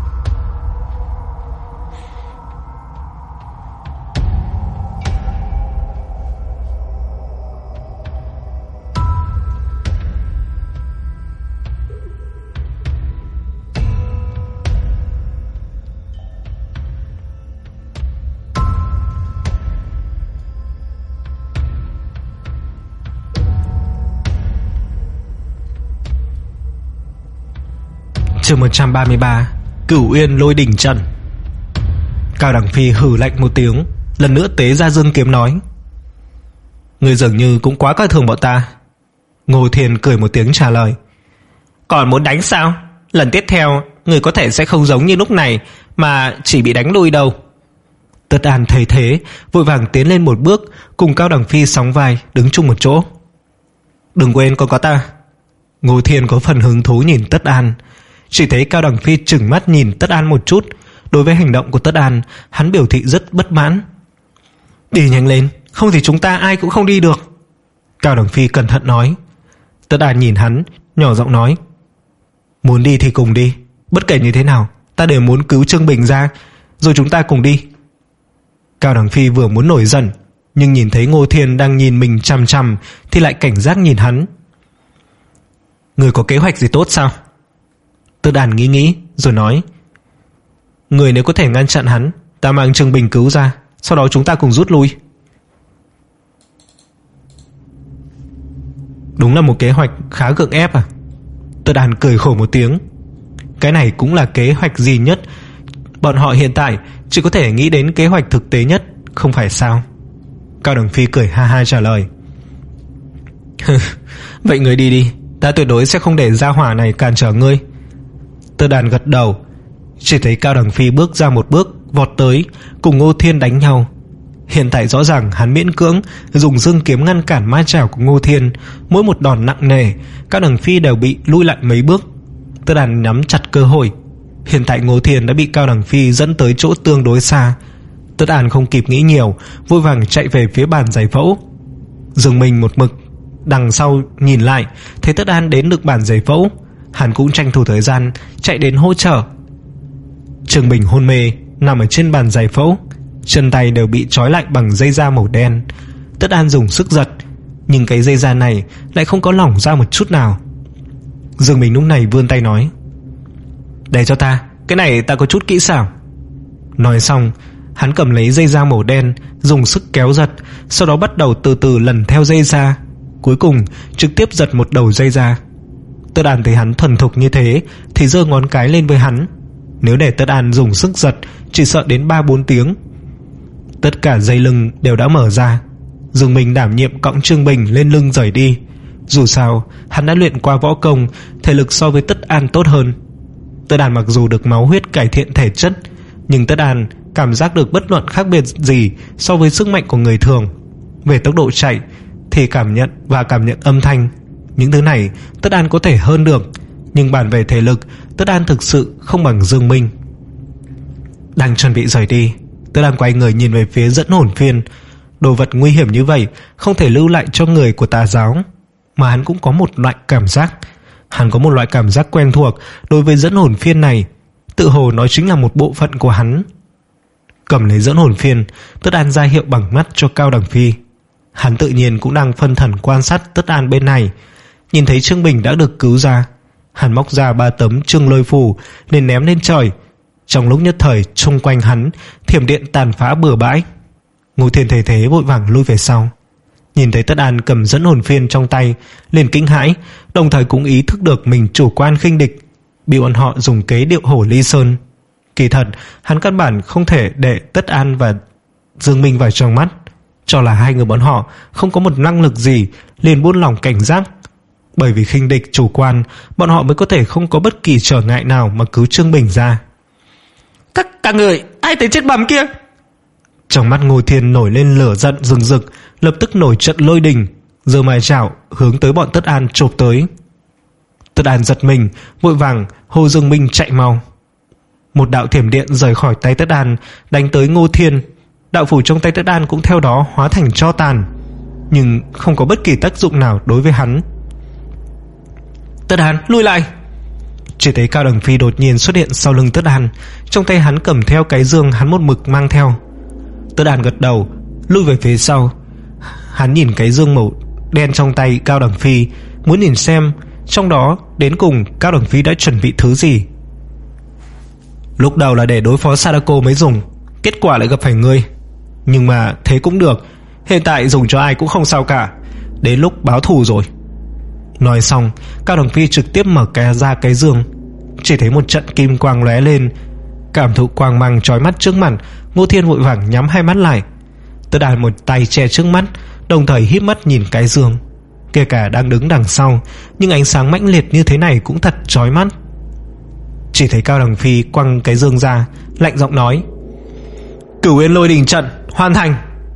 Chương một trăm ba mươi ba, Cửu Uyên Lôi Đỉnh Trận. Cao Đằng Phi hừ lạnh một tiếng, lần nữa tế ra dương kiếm nói: Ngươi dường như cũng quá coi thường bọn ta. Ngô Thiên cười một tiếng trả lời: Còn muốn đánh sao? Lần tiếp theo ngươi có thể sẽ không giống như lúc này, mà chỉ bị đánh lui đâu. Tất An thấy thế vội vàng tiến lên một bước, cùng Cao Đằng Phi sóng vai đứng chung một chỗ. Đừng quên còn có ta. Ngô Thiên có phần hứng thú nhìn Tất An. Chỉ thấy Cao Đằng Phi trừng mắt nhìn Tất An một chút. Đối với hành động của Tất An, hắn biểu thị rất bất mãn. Đi nhanh lên, không thì chúng ta ai cũng không đi được. Cao Đằng Phi cẩn thận nói. Tất An nhìn hắn, nhỏ giọng nói: Muốn đi thì cùng đi, bất kể như thế nào ta đều muốn cứu Trương Bình ra, rồi chúng ta cùng đi. Cao Đằng Phi vừa muốn nổi giận, nhưng nhìn thấy Ngô Thiên đang nhìn mình chằm chằm thì lại cảnh giác nhìn hắn. Người có kế hoạch gì tốt sao? Tất An nghĩ nghĩ rồi nói: Người nếu có thể ngăn chặn hắn, ta mang Trương Bình cứu ra, sau đó chúng ta cùng rút lui. Đúng là một kế hoạch khá gượng ép à? Tất An cười khổ một tiếng. Cái này cũng là kế hoạch gì nhất, bọn họ hiện tại chỉ có thể nghĩ đến kế hoạch thực tế nhất, không phải sao? Cao Đằng Phi cười ha ha trả lời: Vậy người đi đi, ta tuyệt đối sẽ không để gia hỏa này cản trở ngươi. Tất An gật đầu. Chỉ thấy Cao Đằng Phi bước ra một bước, vọt tới cùng Ngô Thiên đánh nhau. Hiện tại rõ ràng hắn miễn cưỡng dùng dương kiếm ngăn cản ma chảo của Ngô Thiên, mỗi một đòn nặng nề Cao Đằng Phi đều bị lui lại mấy bước. Tất An nắm chặt cơ hội. Hiện tại Ngô Thiên đã bị Cao Đằng Phi dẫn tới chỗ tương đối xa. Tất An không kịp nghĩ nhiều, vội vàng chạy về phía bàn giải phẫu. Dừng mình một mực đằng sau nhìn lại, thấy Tất An đến được bàn giải phẫu, hắn cũng tranh thủ thời gian chạy đến hỗ trợ. Trương Bình hôn mê nằm ở trên bàn giải phẫu, chân tay đều bị trói lại bằng dây da màu đen. Tất An dùng sức giật, nhưng cái dây da này lại không có lỏng ra một chút nào. Dương Bình lúc này vươn tay nói: Để cho ta, cái này ta có chút kỹ xảo. Nói xong, hắn cầm lấy dây dao màu đen, dùng sức kéo giật, sau đó bắt đầu từ từ lần theo dây ra, cuối cùng trực tiếp giật một đầu dây ra. Tất An thấy hắn thuần thục như thế thì giơ ngón cái lên với hắn. Nếu để Tất An dùng sức giật, chỉ sợ đến ba bốn tiếng. Tất cả dây lưng đều đã mở ra. Dương Minh đảm nhiệm cõng Trương Bình lên lưng rời đi. Dù sao hắn đã luyện qua võ công, thể lực so với Tất An tốt hơn. Tất An mặc dù được máu huyết cải thiện thể chất, nhưng Tất An cảm giác được bất luận khác biệt gì so với sức mạnh của người thường. Về tốc độ chạy thì cảm nhận và cảm nhận âm thanh, những thứ này Tất An có thể hơn được, nhưng bàn về thể lực, Tất An thực sự không bằng Dương Minh. Đang chuẩn bị rời đi, Tất An quay người nhìn về phía dẫn hồn phiên. Đồ vật nguy hiểm như vậy không thể lưu lại cho người của tà giáo. Mà hắn cũng có một loại cảm giác Hắn có một loại cảm giác quen thuộc đối với dẫn hồn phiên này, tự hồ nó chính là một bộ phận của hắn. Cầm lấy dẫn hồn phiên, Tất An ra hiệu bằng mắt cho Cao Đằng Phi. Hắn tự nhiên cũng đang phân thần quan sát Tất An bên này. Nhìn thấy Trương Bình đã được cứu ra, hắn móc ra ba tấm trương lôi phù nên ném lên trời. Trong lúc nhất thời, xung quanh hắn thiểm điện tàn phá bừa bãi. Ngô Thiên thấy thế vội vàng lui về sau. Nhìn thấy Tất An cầm dẫn hồn phiên trong tay, liền kinh hãi, đồng thời cũng ý thức được mình chủ quan khinh địch, bị bọn họ dùng kế điệu hổ ly sơn. Kỳ thật hắn căn bản không thể để Tất An và Dương Minh vào trong mắt, cho là hai người bọn họ không có một năng lực gì, liền buông lòng cảnh giác. Bởi vì khinh địch chủ quan, bọn họ mới có thể không có bất kỳ trở ngại nào mà cứu Trương Bình ra. Các các người, ai tới chết bầm kia? Trong mắt Ngô Thiên nổi lên lửa giận rừng rực, lập tức nổi trận lôi đình, giơ mài chảo hướng tới bọn Tất An chộp tới. Tất An giật mình, vội vàng hô Dương Minh chạy mau. Một đạo thiểm điện rời khỏi tay Tất An, đánh tới Ngô Thiên. Đạo phủ trong tay Tất An cũng theo đó hóa thành tro tàn, nhưng không có bất kỳ tác dụng nào đối với hắn. Tất An, lui lại! Chỉ thấy Cao Đằng Phi đột nhiên xuất hiện sau lưng Tất An, trong tay hắn cầm theo cái dương hắn một mực mang theo. Tất An gật đầu, lui về phía sau. Hắn nhìn cái dương màu đen trong tay Cao Đằng Phi, muốn nhìn xem trong đó đến cùng Cao Đằng Phi đã chuẩn bị thứ gì. Lúc đầu là để đối phó Sadako mới dùng, kết quả lại gặp phải ngươi. Nhưng mà thế cũng được, hiện tại dùng cho ai cũng không sao cả, đến lúc báo thù rồi. Nói xong, Cao Đằng Phi trực tiếp mở cái ra cái giường. Chỉ thấy một trận kim quang lóe lên, cảm thụ quang mang chói mắt trước mặt. Ngô Thiên vội vàng nhắm hai mắt lại. Tất An một tay che trước mắt, đồng thời híp mắt nhìn cái giường. Kể cả đang đứng đằng sau, nhưng ánh sáng mãnh liệt như thế này cũng thật chói mắt. Chỉ thấy Cao Đằng Phi quăng cái giường ra, lạnh giọng nói: Cửu Uyên Lôi Đình Trận hoàn thành.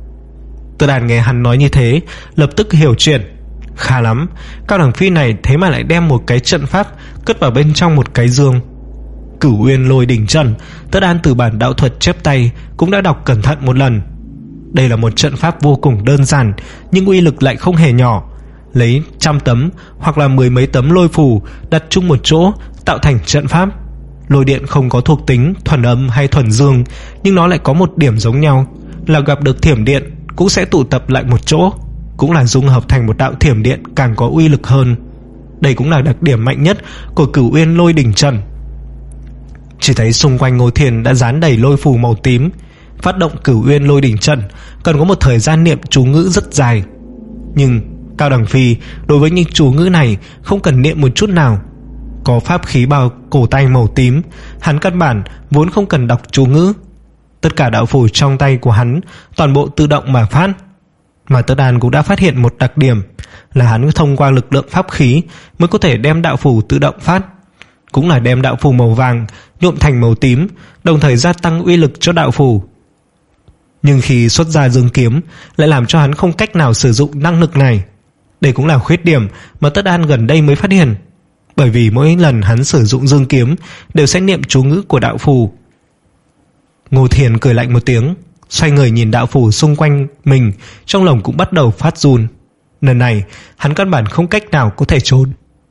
Tất An nghe hắn nói như thế, lập tức hiểu chuyện. Khá lắm, Cao Đằng Phi này thế mà lại đem một cái trận pháp cất vào bên trong một cái giường. Cửu Uyên Lôi Đình Trận, Tất An từ bản đạo thuật chép tay cũng đã đọc cẩn thận một lần. Đây là một trận pháp vô cùng đơn giản, nhưng uy lực lại không hề nhỏ. Lấy trăm tấm hoặc là mười mấy tấm lôi phù đặt chung một chỗ tạo thành trận pháp. Lôi điện không có thuộc tính thuần âm hay thuần dương, nhưng nó lại có một điểm giống nhau, là gặp được thiểm điện cũng sẽ tụ tập lại một chỗ, cũng là dung hợp thành một đạo thiểm điện càng có uy lực hơn. Đây cũng là đặc điểm mạnh nhất của Cửu Uyên Lôi Đình Trận. Chỉ thấy xung quanh Ngô Thiên đã dán đầy lôi phù màu tím. Phát động Cửu Uyên Lôi Đình Trận cần có một thời gian niệm chú ngữ rất dài, nhưng Cao Đằng Phi đối với những chú ngữ này không cần niệm một chút nào. Có pháp khí bao cổ tay màu tím, hắn căn bản vốn không cần đọc chú ngữ. Tất cả đạo phù trong tay của hắn toàn bộ tự động mà phát. Mà Tất An cũng đã phát hiện một đặc điểm, là hắn thông qua lực lượng pháp khí mới có thể đem đạo phù tự động phát, cũng là đem đạo phù màu vàng nhuộm thành màu tím, đồng thời gia tăng uy lực cho đạo phù. Nhưng khi xuất ra dương kiếm lại làm cho hắn không cách nào sử dụng năng lực này. Đây cũng là khuyết điểm mà Tất An gần đây mới phát hiện, bởi vì mỗi lần hắn sử dụng dương kiếm đều sẽ niệm chú ngữ của đạo phù. Ngô Thiên cười lạnh một tiếng, xoay người nhìn đạo phù xung quanh mình, trong lòng cũng bắt đầu phát run. Lần này hắn căn bản không cách nào có thể trốn.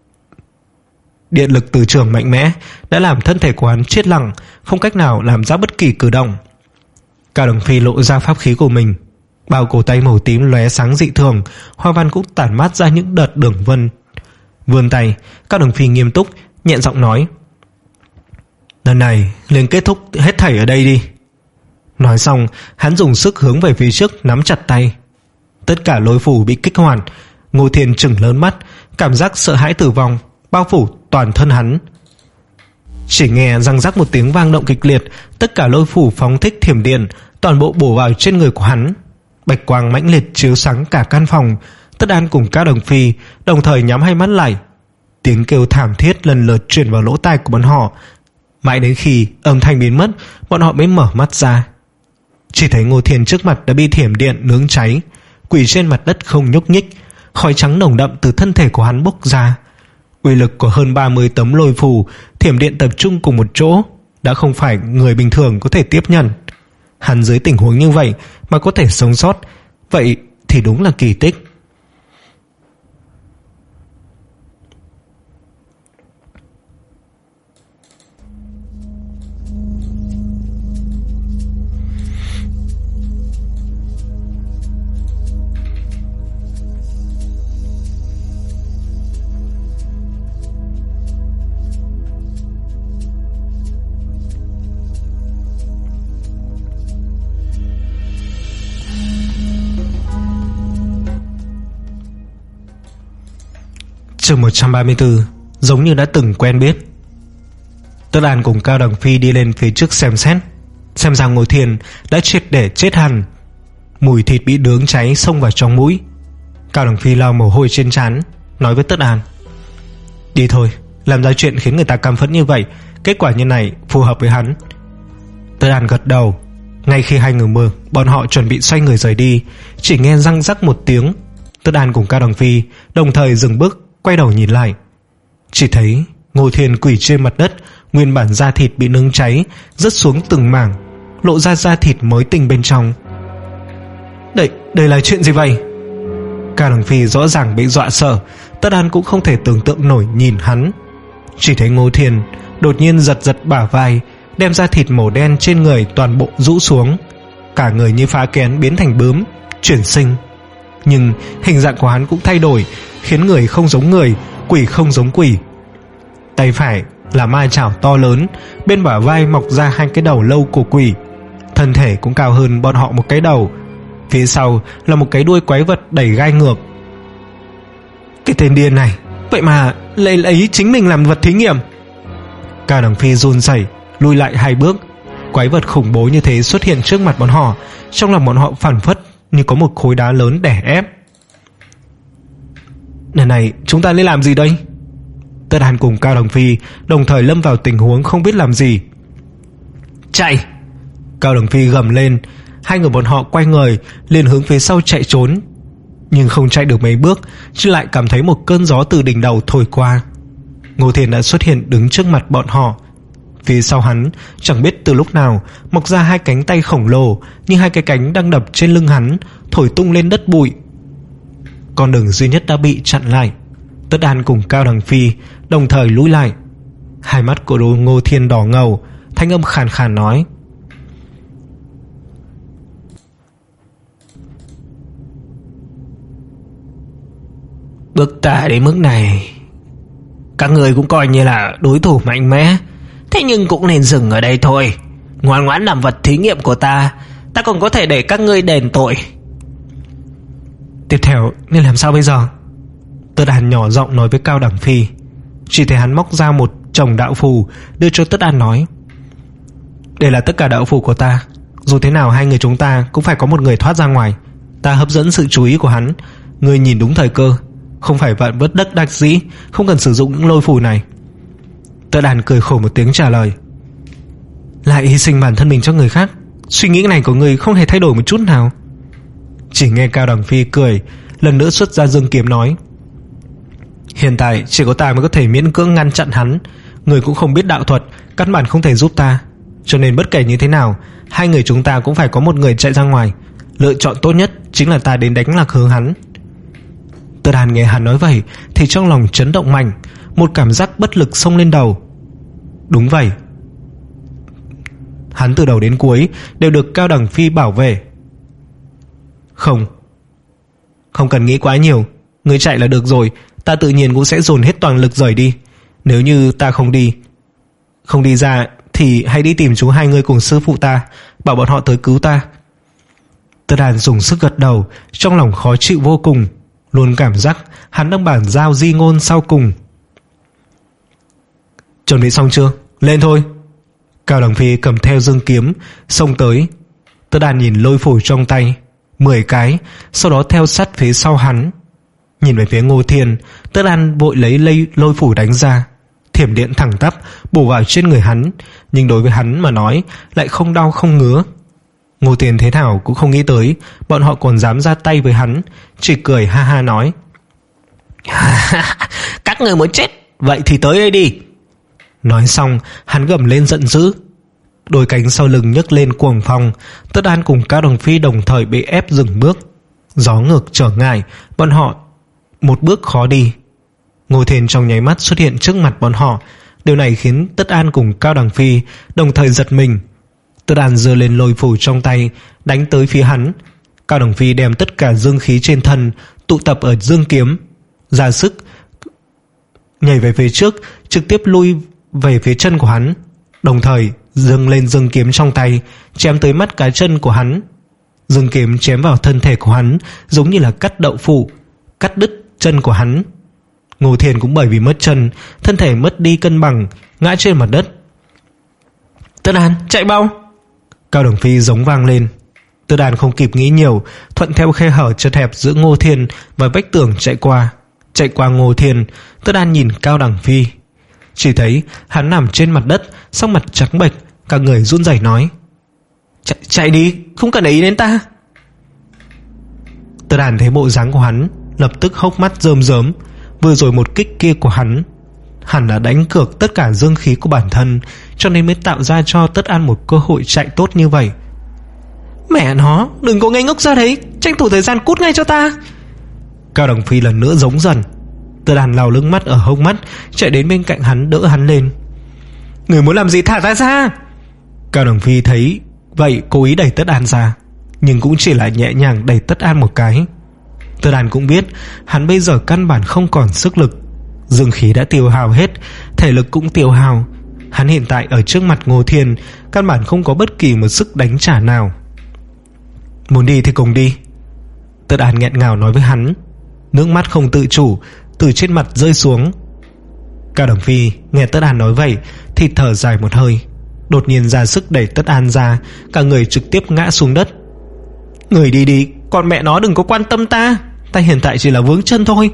Điện lực từ trường mạnh mẽ đã làm thân thể của hắn chết lặng, không cách nào làm ra bất kỳ cử động. Cao Đằng Phi lộ ra pháp khí của mình, bao cổ tay màu tím lóe sáng dị thường, hoa văn cũng tản mát ra những đợt đường vân. Vươn tay, Cao Đằng Phi nghiêm túc nhẹ giọng nói: Lần này liền kết thúc hết thảy ở đây đi. Nói xong, hắn dùng sức hướng về phía trước nắm chặt tay. Tất cả lôi phù bị kích hoạt. Ngô Thiên trừng lớn mắt, cảm giác sợ hãi tử vong bao phủ toàn thân hắn. Chỉ nghe răng rắc một tiếng vang động kịch liệt, tất cả lôi phù phóng thích thiểm điện, toàn bộ bổ vào trên người của hắn. Bạch quang mãnh liệt chiếu sáng cả căn phòng. Tất An cùng Cao Đồng Phi đồng thời nhắm hai mắt lại. Tiếng kêu thảm thiết lần lượt truyền vào lỗ tai của bọn họ. Mãi đến khi âm thanh biến mất, bọn họ mới mở mắt ra. Chỉ thấy Ngô Thiên trước mặt đã bị thiểm điện nướng cháy, quỳ trên mặt đất không nhúc nhích. Khói trắng nồng đậm từ thân thể của hắn bốc ra. Uy lực của hơn ba mươi tấm lôi phù thiểm điện tập trung cùng một chỗ đã không phải người bình thường có thể tiếp nhận. Hắn dưới tình huống như vậy mà có thể sống sót, vậy thì đúng là kỳ tích. Chương một trăm ba mươi tư. Giống như đã từng quen biết. Tất An cùng Cao Đằng Phi đi lên phía trước xem xét. Xem ra Ngô Thiên đã triệt để chết hẳn. Mùi thịt bị nướng cháy xông vào trong mũi. Cao Đằng Phi lau mồ hôi trên trán, nói với Tất An: đi thôi, làm ra chuyện khiến người ta căm phẫn như vậy, kết quả như này phù hợp với hắn. Tất An gật đầu. Ngay khi hai người mơ bọn họ chuẩn bị xoay người rời đi, chỉ nghe răng rắc một tiếng. Tất An cùng Cao Đằng Phi đồng thời dừng bước, quay đầu nhìn lại. Chỉ thấy Ngô Thiên quỳ trên mặt đất, nguyên bản da thịt bị nướng cháy rớt xuống từng mảng, lộ ra da thịt mới tinh bên trong. Đây, đây là chuyện gì vậy? Cao Đằng Phi rõ ràng bị dọa sợ. Tất An cũng không thể tưởng tượng nổi nhìn hắn. Chỉ thấy Ngô Thiên đột nhiên giật giật bả vai, đem da thịt màu đen trên người toàn bộ rũ xuống. Cả người như phá kén biến thành bướm, chuyển sinh. Nhưng hình dạng của hắn cũng thay đổi, khiến người không giống người, quỷ không giống quỷ. Tay phải là mai chảo to lớn, bên bả vai mọc ra hai cái đầu lâu của quỷ. Thân thể cũng cao hơn bọn họ một cái đầu. Phía sau là một cái đuôi quái vật đẩy gai ngược. Cái tên điên này vậy mà lấy lấy chính mình làm vật thí nghiệm. Cao Đằng Phi run rẩy lùi lại hai bước. Quái vật khủng bố như thế xuất hiện trước mặt bọn họ, trong lòng bọn họ phảng phất như có một khối đá lớn đè ép. Lần này chúng ta nên làm gì đây? Tất An cùng Cao Đằng Phi đồng thời lâm vào tình huống không biết làm gì. Chạy! Cao Đằng Phi gầm lên. Hai người bọn họ quay người liền hướng phía sau chạy trốn. Nhưng không chạy được mấy bước, chứ lại cảm thấy một cơn gió từ đỉnh đầu thổi qua. Ngô Thiên đã xuất hiện đứng trước mặt bọn họ. Phía sau hắn chẳng biết từ lúc nào mọc ra hai cánh tay khổng lồ, nhưng hai cái cánh đang đập trên lưng hắn, thổi tung lên đất bụi. Con đường duy nhất đã bị chặn lại. Tất An cùng Cao Đằng Phi đồng thời lùi lại. Hai mắt của Ngô Thiên đỏ ngầu, thanh âm khàn khàn nói: bước ta đến mức này, các người cũng coi như là đối thủ mạnh mẽ, thế nhưng cũng nên dừng ở đây thôi. Ngoan ngoãn làm vật thí nghiệm của ta, ta còn có thể để các ngươi đền tội. Tiếp theo nên làm sao bây giờ? Tất An nhỏ giọng nói với Cao Đằng Phi. Chỉ thấy hắn móc ra một chồng đạo phù đưa cho Tất An, nói: đây là tất cả đạo phù của ta. Dù thế nào hai người chúng ta cũng phải có một người thoát ra ngoài. Ta hấp dẫn sự chú ý của hắn, ngươi nhìn đúng thời cơ, không phải vạn bất đắc đắc dĩ không cần sử dụng những lôi phù này. Tất An cười khổ một tiếng trả lời: lại hy sinh bản thân mình cho người khác, suy nghĩ này của ngươi không hề thay đổi một chút nào. Chỉ nghe Cao Đằng Phi cười, lần nữa xuất ra dương kiếm nói: hiện tại chỉ có ta mới có thể miễn cưỡng ngăn chặn hắn. Người cũng không biết đạo thuật, căn bản không thể giúp ta. Cho nên bất kể như thế nào, hai người chúng ta cũng phải có một người chạy ra ngoài. Lựa chọn tốt nhất chính là ta đến đánh lạc hướng hắn. Tất An nghe hắn nói vậy thì trong lòng chấn động mạnh, một cảm giác bất lực xông lên đầu. Đúng vậy, hắn từ đầu đến cuối đều được Cao Đằng Phi bảo vệ. Không, không cần nghĩ quá nhiều, ngươi chạy là được rồi. Ta tự nhiên cũng sẽ dồn hết toàn lực rời đi. Nếu như ta không đi Không đi ra thì hãy đi tìm chú hai người cùng sư phụ ta, bảo bọn họ tới cứu ta. Tất Đàn dùng sức gật đầu, trong lòng khó chịu vô cùng, luôn cảm giác hắn đang bản giao di ngôn sau cùng. Chuẩn bị xong chưa? Lên thôi. Cao Đằng Phi cầm theo dương kiếm xông tới. Tất Đàn nhìn lôi phủ trong tay, mười cái, sau đó theo sát phía sau hắn. Nhìn về phía Ngô Thiên, Tất Đàn vội lấy lây lôi phủ đánh ra. Thiểm điện thẳng tắp bổ vào trên người hắn, nhưng đối với hắn mà nói lại không đau không ngứa. Ngô Thiên thế nào cũng không nghĩ tới bọn họ còn dám ra tay với hắn, chỉ cười ha ha nói: các người muốn chết, vậy thì tới đây đi. Nói xong hắn gầm lên giận dữ, đôi cánh sau lưng nhấc lên cuồng phong. Tất An cùng Cao Đằng Phi đồng thời bị ép dừng bước. Gió ngược trở ngại, bọn họ một bước khó đi. Ngô Thiên trong nháy mắt xuất hiện trước mặt bọn họ. Điều này khiến Tất An cùng Cao Đằng Phi đồng thời giật mình. Tất An giơ lên lôi phủ trong tay, đánh tới phía hắn. Cao Đằng Phi đem tất cả dương khí trên thân tụ tập ở dương kiếm, ra sức nhảy về phía trước, trực tiếp lui về phía chân của hắn, đồng thời dâng lên dương kiếm trong tay, chém tới mắt cá chân của hắn. Dương kiếm chém vào thân thể của hắn giống như là cắt đậu phụ, cắt đứt chân của hắn. Ngô Thiên cũng bởi vì mất chân, thân thể mất đi cân bằng, ngã trên mặt đất. Tất An, chạy mau! Cao Đằng Phi giống vang lên. Tất An không kịp nghĩ nhiều, thuận theo khe hở chật hẹp giữa Ngô Thiên và vách tường chạy qua. Chạy qua Ngô Thiên, Tất An nhìn Cao Đằng Phi, chỉ thấy hắn nằm trên mặt đất, sắc mặt trắng bệch, cả người run rẩy nói: chạy, chạy đi, không cần để ý đến ta. Tất An thấy bộ dáng của hắn, lập tức hốc mắt rơm rớm. Vừa rồi một kích kia của hắn, hẳn là đánh cược tất cả dương khí của bản thân, cho nên mới tạo ra cho Tất An một cơ hội chạy tốt như vậy. Mẹ nó, đừng có ngây ngốc ra đấy, tranh thủ thời gian cút ngay cho ta. Cao Đằng Phi lần nữa giống dần. Tất An lau nước mắt ở hốc mắt, chạy đến bên cạnh hắn đỡ hắn lên. Người muốn làm gì, thả ta ra. Cao Đằng Phi thấy vậy cố ý đẩy Tất An ra, nhưng cũng chỉ là nhẹ nhàng đẩy Tất An một cái. Tất An cũng biết hắn bây giờ căn bản không còn sức lực, dương khí đã tiêu hao hết, thể lực cũng tiêu hao. Hắn hiện tại ở trước mặt Ngô Thiên, căn bản không có bất kỳ một sức đánh trả nào. Muốn đi thì cùng đi. Tất An nghẹn ngào nói với hắn, nước mắt không tự chủ từ trên mặt rơi xuống. Cao Đằng Phi nghe Tất An nói vậy thì thở dài một hơi, đột nhiên ra sức đẩy Tất An ra, cả người trực tiếp ngã xuống đất. Người đi đi, còn mẹ nó đừng có quan tâm ta, ta hiện tại chỉ là vướng chân thôi.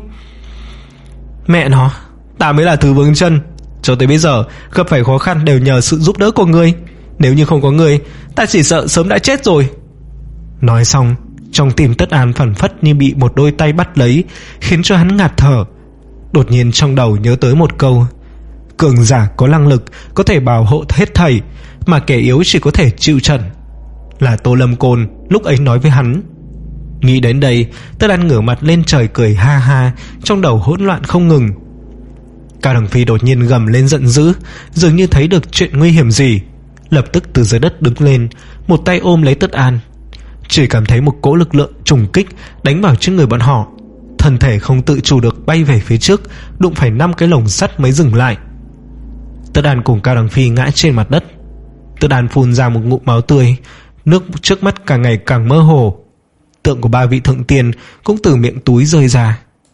Mẹ nó, ta mới là thứ vướng chân. Cho tới bây giờ gặp phải khó khăn đều nhờ sự giúp đỡ của ngươi, nếu như không có ngươi, ta chỉ sợ sớm đã chết rồi. Nói xong, trong tim Tất An phẩn phất như bị một đôi tay bắt lấy, khiến cho hắn ngạt thở. Đột nhiên trong đầu nhớ tới một câu: cường giả có năng lực có thể bảo hộ hết thảy, mà kẻ yếu chỉ có thể chịu trận. Là Tô Lâm Côn lúc ấy nói với hắn. Nghĩ đến đây, Tất An ngửa mặt lên trời cười ha ha, trong đầu hỗn loạn không ngừng. Cao Đằng Phi đột nhiên gầm lên giận dữ, dường như thấy được chuyện nguy hiểm gì, lập tức từ dưới đất đứng lên, một tay ôm lấy Tất An. Chỉ cảm thấy một cỗ lực lượng trùng kích đánh vào trên người bọn họ, thân thể không tự chủ được bay về phía trước, đụng phải năm cái lồng sắt mới dừng lại. Tất An cùng Cao Đằng Phi ngã trên mặt đất. Tất An phun ra một ngụm máu tươi, nước trước mắt càng ngày càng mơ hồ. Tượng của ba vị thượng tiên cũng từ miệng túi rơi ra.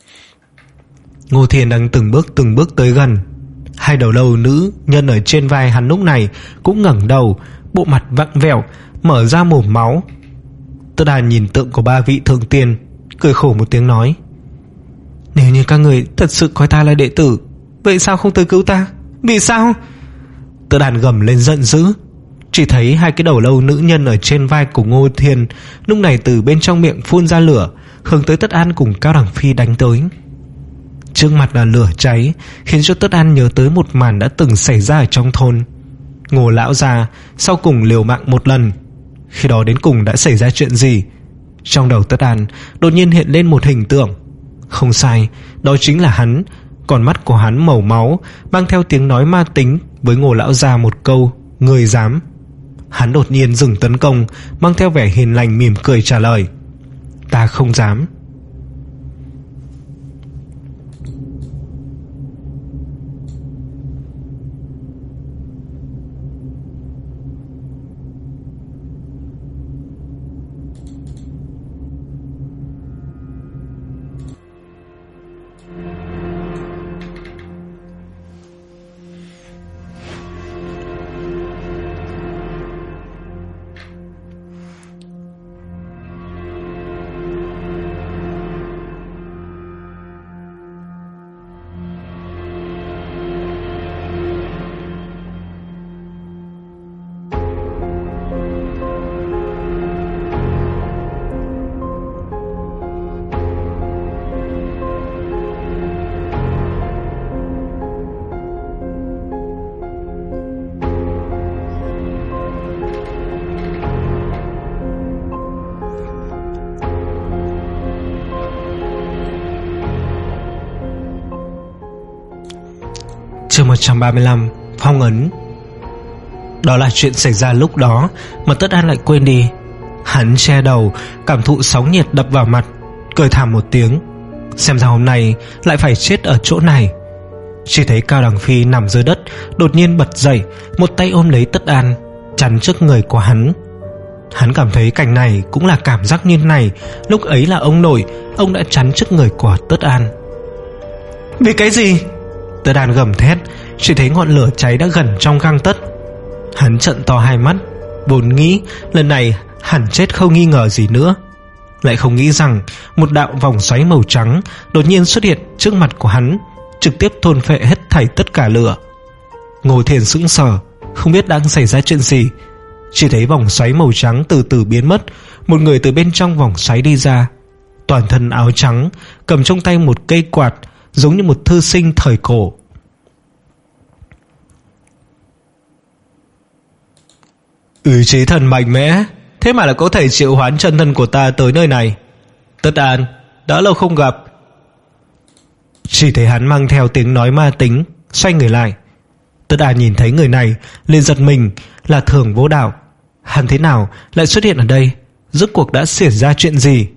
Ngô Thiên đang từng bước từng bước tới gần. Hai đầu lâu nữ nhân ở trên vai hắn lúc này cũng ngẩng đầu, bộ mặt vặn vẹo, mở ra mồm máu. Tất An nhìn tượng của ba vị thượng tiên, cười khổ một tiếng nói: nếu như các người thật sự coi ta là đệ tử, vậy sao không tới cứu ta? Vì sao? Tất An gầm lên giận dữ. Chỉ thấy hai cái đầu lâu nữ nhân ở trên vai của Ngô Thiên lúc này từ bên trong miệng phun ra lửa, hướng tới Tất An cùng Cao Đằng Phi đánh tới. Trước mặt là lửa cháy, khiến cho Tất An nhớ tới một màn đã từng xảy ra ở trong thôn. Ngô lão già sau cùng liều mạng một lần. Khi đó đến cùng đã xảy ra chuyện gì? Trong đầu Tất An đột nhiên hiện lên một hình tượng. Không sai, đó chính là hắn. Còn mắt của hắn màu máu, mang theo tiếng nói ma tính với Ngô lão già một câu: người dám. Hắn đột nhiên dừng tấn công, mang theo vẻ hiền lành mỉm cười trả lời: ta không dám. Chương một trăm ba mươi lăm. Phong ấn. Đó là chuyện xảy ra lúc đó mà Tất An lại quên đi. Hắn che đầu, cảm thụ sóng nhiệt đập vào mặt, cười thảm một tiếng. Xem ra hôm nay lại phải chết ở chỗ này. Chỉ thấy Cao Đằng Phi nằm dưới đất, đột nhiên bật dậy, một tay ôm lấy Tất An, chắn trước người của hắn. Hắn cảm thấy cảnh này cũng là cảm giác như này. Lúc ấy là ông nội, ông đã chắn trước người của Tất An. Vì cái gì? Tất An gầm thét. Chỉ thấy ngọn lửa cháy đã gần trong gang tấc. Hắn trợn to hai mắt, vốn nghĩ lần này hẳn chết không nghi ngờ gì nữa, lại không nghĩ rằng một đạo vòng xoáy màu trắng đột nhiên xuất hiện trước mặt của hắn, trực tiếp thôn phệ hết thảy tất cả lửa. Ngô Thiền sững sờ, không biết đang xảy ra chuyện gì. Chỉ thấy vòng xoáy màu trắng từ từ biến mất. Một người từ bên trong vòng xoáy đi ra, toàn thân áo trắng, cầm trong tay một cây quạt, giống như một thư sinh thời cổ. Ý chí thần mạnh mẽ, thế mà lại có thể triệu hoán chân thân của ta tới nơi này. Tất An, đã lâu không gặp. Chỉ thấy hắn mang theo tiếng nói ma tính, xoay người lại. Tất An nhìn thấy người này liền giật mình, là Thường Vô Đạo. Hắn thế nào lại xuất hiện ở đây? Rốt cuộc đã xảy ra chuyện gì?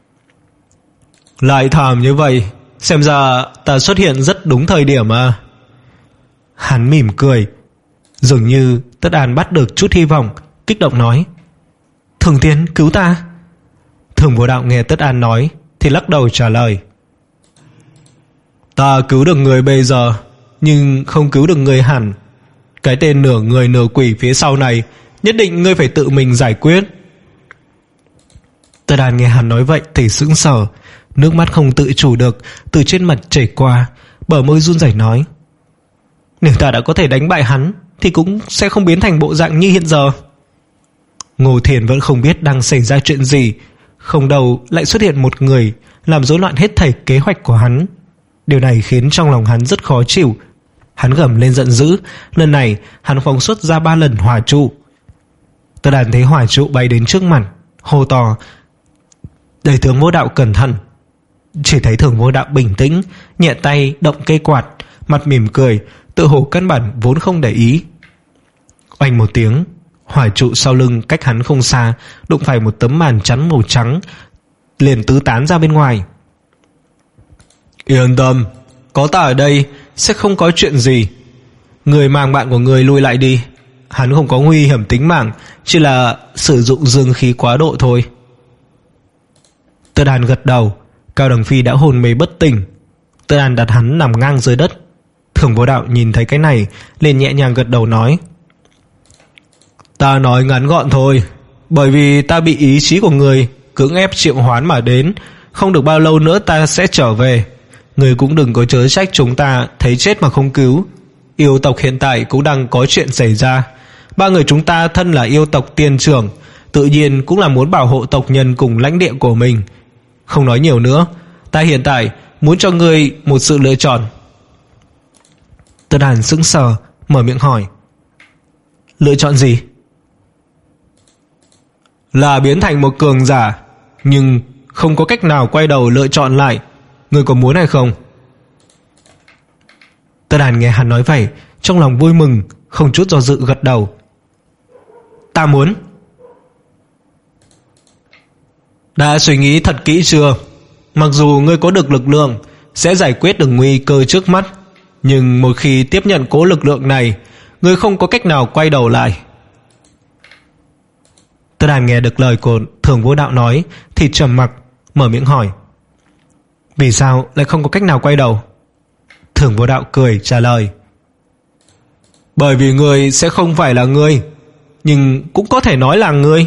Lại thảm như vậy, xem ra ta xuất hiện rất đúng thời điểm à. Hắn mỉm cười, dường như Tất An bắt được chút hy vọng, kích động nói: Thường Tiên, cứu ta. Thường Vô Đạo nghe Tất An nói thì lắc đầu trả lời: Ta cứu được người bây giờ, nhưng không cứu được người hẳn. Cái tên nửa người nửa quỷ phía sau này nhất định ngươi phải tự mình giải quyết. Tất An nghe hắn nói vậy thì sững sờ, nước mắt không tự chủ được từ trên mặt chảy qua, bờ môi run rẩy nói: Nếu ta đã có thể đánh bại hắn thì cũng sẽ không biến thành bộ dạng như hiện giờ. Ngô Thiền vẫn không biết đang xảy ra chuyện gì, không đầu lại xuất hiện một người làm rối loạn hết thảy kế hoạch của hắn. Điều này khiến trong lòng hắn rất khó chịu. Hắn gầm lên giận dữ. Lần này hắn phóng xuất ra ba lần hỏa trụ. Tất An thấy hỏa trụ bay đến trước mặt, hô to: Để Thường Vô Đạo cẩn thận. Chỉ thấy Thường Vô Đạo bình tĩnh, nhẹ tay động cây quạt, mặt mỉm cười, tự hồ căn bản vốn không để ý. Oanh một tiếng, hỏa trụ sau lưng cách hắn không xa đụng phải một tấm màn chắn màu trắng, liền tứ tán ra bên ngoài. Yên tâm, có ta ở đây sẽ không có chuyện gì. Người mang bạn của người lui lại đi. Hắn không có nguy hiểm tính mạng, chỉ là sử dụng dương khí quá độ thôi. Tất An gật đầu. Cao Đằng Phi đã hôn mê bất tỉnh. Tất An đặt hắn nằm ngang dưới đất. Thường Vô Đạo nhìn thấy cái này liền nhẹ nhàng gật đầu nói: Ta nói ngắn gọn thôi, bởi vì ta bị ý chí của người cưỡng ép triệu hoán mà đến. Không được bao lâu nữa ta sẽ trở về. Người cũng đừng có chớ trách chúng ta thấy chết mà không cứu. Yêu tộc hiện tại cũng đang có chuyện xảy ra. Ba người chúng ta thân là yêu tộc tiên trưởng, tự nhiên cũng là muốn bảo hộ tộc nhân cùng lãnh địa của mình. Không nói nhiều nữa, ta hiện tại muốn cho ngươi một sự lựa chọn. Tất An sững sờ, mở miệng hỏi: Lựa chọn gì? Là biến thành một cường giả, nhưng không có cách nào quay đầu lựa chọn lại. Ngươi có muốn hay không? Tất An nghe hắn nói vậy, trong lòng vui mừng, không chút do dự gật đầu: Ta muốn. Đã suy nghĩ thật kỹ chưa? Mặc dù ngươi có được lực lượng sẽ giải quyết được nguy cơ trước mắt, nhưng một khi tiếp nhận cố lực lượng này, ngươi không có cách nào quay đầu lại. Tất An nghe được lời của Thường Vô Đạo nói thì trầm mặc, mở miệng hỏi: Vì sao lại không có cách nào quay đầu? Thường Vô Đạo cười trả lời: Bởi vì ngươi sẽ không phải là ngươi, nhưng cũng có thể nói là ngươi.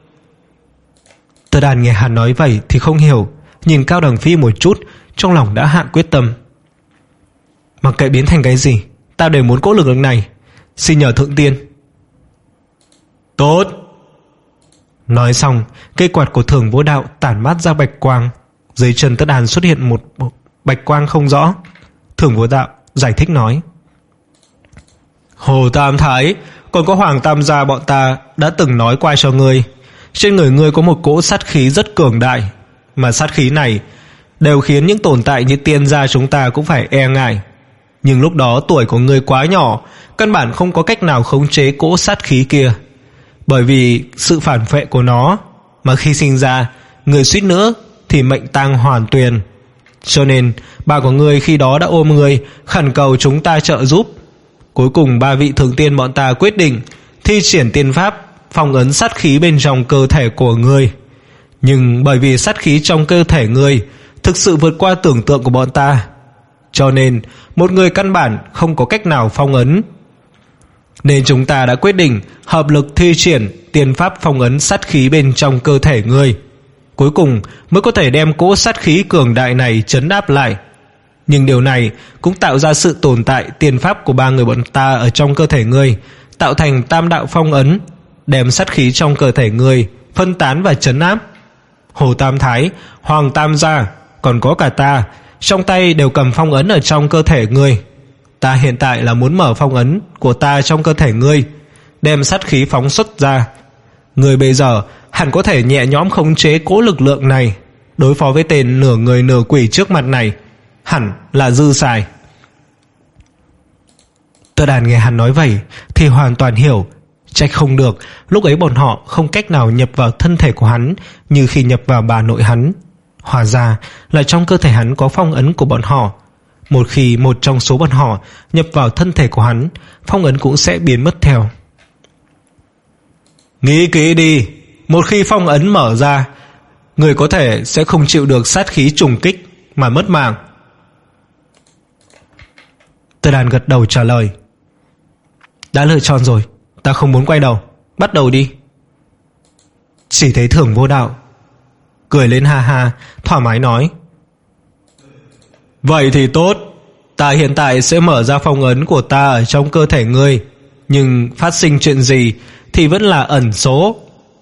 Tất An nghe hắn nói vậy thì không hiểu, nhìn Cao Đằng Phi một chút, trong lòng đã hạ quyết tâm. Mặc kệ biến thành cái gì, ta đều muốn cố lực lượng này. Xin nhờ Thượng Tiên. Tốt. Nói xong, cây quạt của Thường Vô Đạo tản mát ra bạch quang. Dưới chân Tất An xuất hiện một bạch quang không rõ. Thường Vô Đạo giải thích nói: Hồ Tam Thái còn có Hoàng Tam gia bọn ta đã từng nói qua cho ngươi, trên người ngươi có một cỗ sát khí rất cường đại, mà sát khí này đều khiến những tồn tại như tiên gia chúng ta cũng phải e ngại. Nhưng lúc đó tuổi của ngươi quá nhỏ, căn bản không có cách nào khống chế cỗ sát khí kia. Bởi vì sự phản phệ của nó mà khi sinh ra, người suýt nữa thì mệnh tang hoàn tuyền. Cho nên bà của ngươi khi đó đã ôm ngươi, khẩn cầu chúng ta trợ giúp. Cuối cùng ba vị thượng tiên bọn ta quyết định thi triển tiên pháp phong ấn sát khí bên trong cơ thể của ngươi. Nhưng bởi vì sát khí trong cơ thể ngươi thực sự vượt qua tưởng tượng của bọn ta, cho nên một người căn bản không có cách nào phong ấn. Nên chúng ta đã quyết định hợp lực thi triển tiên pháp phong ấn sát khí bên trong cơ thể ngươi, cuối cùng mới có thể đem cỗ sát khí cường đại này trấn áp lại. Nhưng điều này cũng tạo ra sự tồn tại tiên pháp của ba người bọn ta ở trong cơ thể ngươi, tạo thành tam đạo phong ấn, đem sát khí trong cơ thể ngươi phân tán và trấn áp. Hồ Tam Thái, Hoàng Tam Gia, còn có cả ta, trong tay đều cầm phong ấn ở trong cơ thể ngươi. Ta hiện tại là muốn mở phong ấn của ta trong cơ thể ngươi, đem sát khí phóng xuất ra. Ngươi bây giờ hẳn có thể nhẹ nhõm khống chế cỗ lực lượng này, đối phó với tên nửa người nửa quỷ trước mặt này, hẳn là dư xài. Tơ Đàn nghe hắn nói vậy thì hoàn toàn hiểu, trách không được lúc ấy bọn họ không cách nào nhập vào thân thể của hắn như khi nhập vào bà nội hắn. Hóa ra là trong cơ thể hắn có phong ấn của bọn họ. Một khi một trong số bọn họ nhập vào thân thể của hắn, phong ấn cũng sẽ biến mất theo. Nghĩ kỹ đi, một khi phong ấn mở ra, người có thể sẽ không chịu được sát khí trùng kích mà mất mạng. Tơ Đàn gật đầu trả lời. Đã lựa chọn rồi, ta không muốn quay đầu, bắt đầu đi. Chỉ thấy Thưởng Vô Đạo cười lên ha ha, thoải mái nói: Vậy thì tốt, ta hiện tại sẽ mở ra phong ấn của ta ở trong cơ thể ngươi, nhưng phát sinh chuyện gì thì vẫn là ẩn số.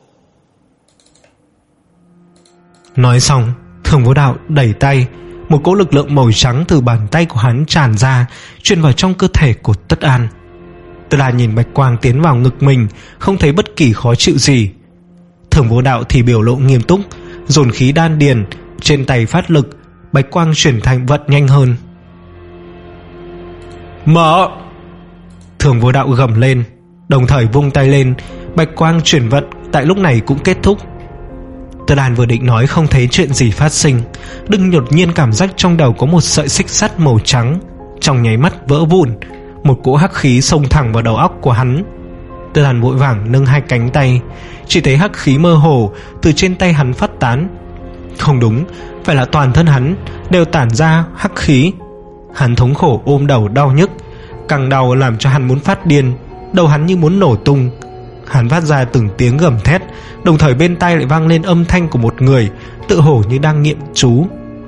Nói xong, Thưởng Vô Đạo đẩy tay, một cỗ lực lượng màu trắng từ bàn tay của hắn tràn ra, truyền vào trong cơ thể của Tất An. Tất An nhìn bạch quang tiến vào ngực mình, không thấy bất kỳ khó chịu gì. Thưởng Vô Đạo thì biểu lộ nghiêm túc, dồn khí đan điền, trên tay phát lực, bạch quang chuyển thành vận nhanh hơn. Mở! Thưởng Vô Đạo gầm lên, đồng thời vung tay lên, bạch quang chuyển vận tại lúc này cũng kết thúc. Tơ Đàn vừa định nói không thấy chuyện gì phát sinh, đừng đột nhiên cảm giác trong đầu có một sợi xích sắt màu trắng trong nháy mắt vỡ vụn, một cỗ hắc khí xông thẳng vào đầu óc của hắn. Tơ Đàn vội vàng nâng hai cánh tay, chỉ thấy hắc khí mơ hồ từ trên tay hắn phát tán. Không đúng, phải là toàn thân hắn đều tản ra hắc khí. Hắn thống khổ ôm đầu đau nhức, càng đau làm cho hắn muốn phát điên, đầu hắn như muốn nổ tung. Hắn phát ra từng tiếng gầm thét, đồng thời bên tai lại vang lên âm thanh của một người tự hổ như đang niệm chú.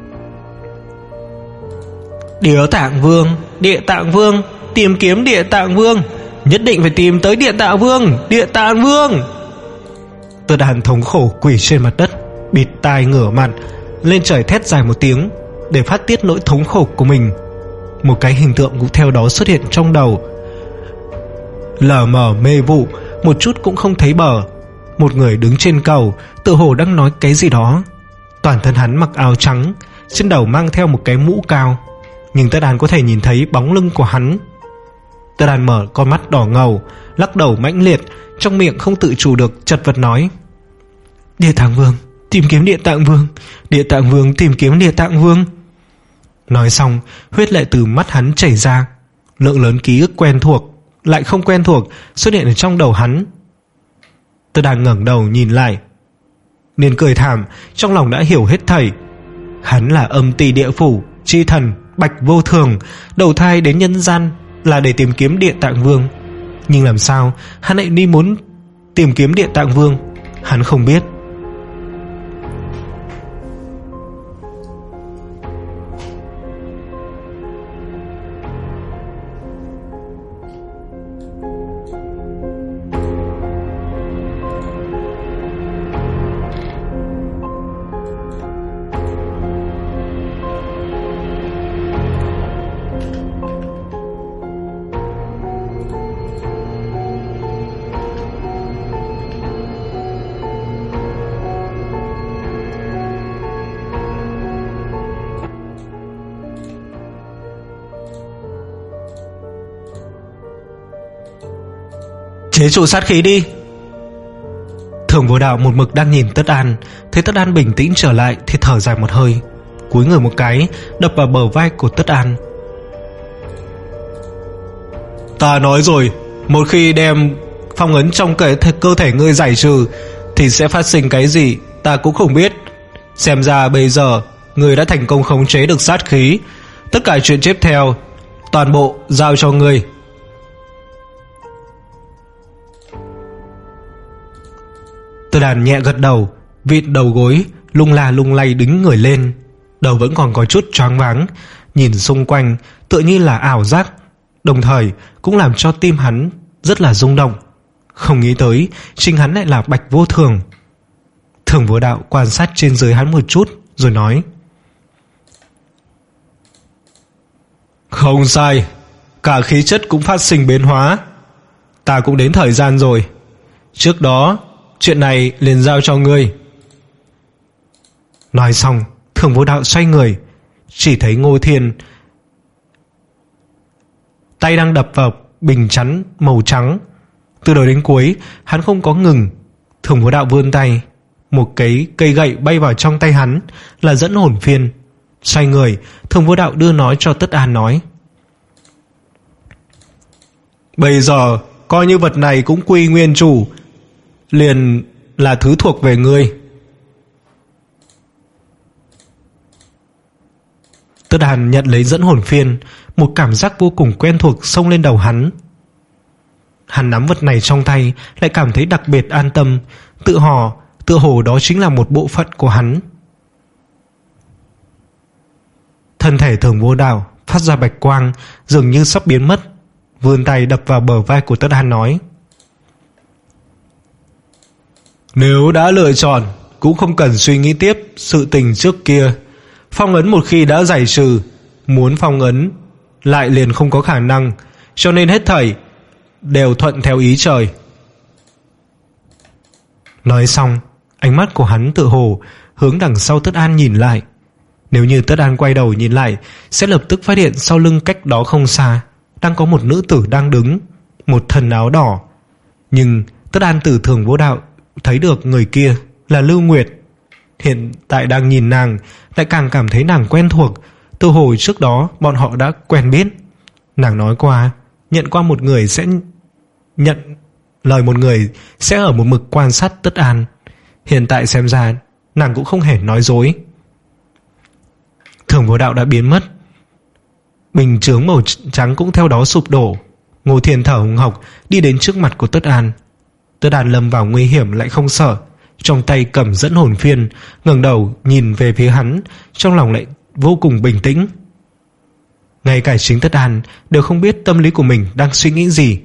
Địa Tạng Vương, Địa Tạng Vương, tìm kiếm Địa Tạng Vương, nhất định phải tìm tới Địa Tạng Vương, Địa Tạng Vương. Tơ Đàn thống khổ quỳ trên mặt đất, bịt tai ngửa mặt lên trời thét dài một tiếng để phát tiết nỗi thống khổ của mình. Một cái hình tượng cũng theo đó xuất hiện trong đầu, lờ mờ mê vụ, một chút cũng không thấy bờ. Một người đứng trên cầu, tự hồ đang nói cái gì đó. Toàn thân hắn mặc áo trắng, trên đầu mang theo một cái mũ cao, nhưng Tơ Đàn có thể nhìn thấy bóng lưng của hắn. Tơ Đàn mở con mắt đỏ ngầu, lắc đầu mãnh liệt, trong miệng không tự chủ được chật vật nói: Địa Tạng Vương, tìm kiếm Địa Tạng Vương, Địa Tạng Vương, tìm kiếm Địa Tạng Vương. Nói xong, huyết lệ từ mắt hắn chảy ra, lượng lớn ký ức quen thuộc lại không quen thuộc xuất hiện ở trong đầu hắn. Tơ Đàn ngẩng đầu nhìn lại, nên cười thảm, trong lòng đã hiểu hết thảy. Hắn là Âm Ty Địa Phủ chi thần Bạch Vô Thường, đầu thai đến nhân gian là để tìm kiếm Địa Tạng Vương. Nhưng làm sao hắn lại đi muốn tìm kiếm Địa Tạng Vương, hắn không biết. chế trụ sát khí đi. Thường Vô Đạo một mực đang nhìn Tất An, thấy Tất An bình tĩnh trở lại thì thở dài một hơi, cúi người một cái đập vào bờ vai của Tất An. Ta nói rồi, một khi đem phong ấn trong cái cơ thể ngươi giải trừ thì sẽ phát sinh cái gì ta cũng không biết. Xem ra bây giờ ngươi đã thành công khống chế được sát khí, tất cả chuyện tiếp theo toàn bộ giao cho ngươi. Tất An nhẹ gật đầu, vịn đầu gối, lung la lung lay đứng người lên, đầu vẫn còn có chút choáng váng, nhìn xung quanh tựa như là ảo giác, đồng thời cũng làm cho tim hắn rất là rung động. Không nghĩ tới chính hắn lại là Bạch Vô Thường. Thường Vô Đạo quan sát trên dưới hắn một chút rồi nói: Không sai, cả khí chất cũng phát sinh biến hóa. Ta cũng đến thời gian rồi. Trước đó chuyện này liền giao cho ngươi. Nói xong, Thường Vô Đạo xoay người, chỉ thấy Ngô Thiên tay đang đập vào bình chắn màu trắng. Từ đầu đến cuối hắn không có ngừng. Thường Vô Đạo vươn tay, một cái cây gậy bay vào trong tay hắn là dẫn hồn phiên. Xoay người, Thường Vô Đạo đưa nó cho Tất An, nói: Bây giờ coi như vật này cũng quy nguyên chủ, liền là thứ thuộc về ngươi. Tất An nhận lấy dẫn hồn phiên, một cảm giác vô cùng quen thuộc xông lên đầu hắn. Hắn nắm vật này trong tay lại cảm thấy đặc biệt an tâm, tự hò tự hồ đó chính là một bộ phận của hắn. Thân thể Thường Vô Đạo phát ra bạch quang, dường như sắp biến mất, vươn tay đập vào bờ vai của Tất An, nói: Nếu đã lựa chọn cũng không cần suy nghĩ tiếp sự tình trước kia. Phong ấn một khi đã giải trừ, muốn phong ấn lại liền không có khả năng, cho nên hết thảy đều thuận theo ý trời. Nói xong, ánh mắt của hắn tự hồ hướng đằng sau Tất An nhìn lại. Nếu như Tất An quay đầu nhìn lại, sẽ lập tức phát hiện sau lưng cách đó không xa đang có một nữ tử đang đứng, một thân áo đỏ. Nhưng Tất An từ Thường Vô Đạo thấy được người kia là Lưu Nguyệt. Hiện tại đang nhìn nàng, lại càng cảm thấy nàng quen thuộc, từ hồi trước đó bọn họ đã quen biết. Nàng nói qua nhận qua một người sẽ nhận lời một người sẽ ở một mực quan sát Tất An. Hiện tại xem ra nàng cũng không hề nói dối. Thường Vô Đạo đã biến mất, bình chướng màu trắng cũng theo đó sụp đổ. Ngô Thiên thở hồng hộc đi đến trước mặt của Tất An. Tất An lâm vào nguy hiểm lại không sợ, trong tay cầm dẫn hồn phiên, ngẩng đầu nhìn về phía hắn, trong lòng lại vô cùng bình tĩnh. Ngay cả chính Tất An đều không biết tâm lý của mình đang suy nghĩ gì.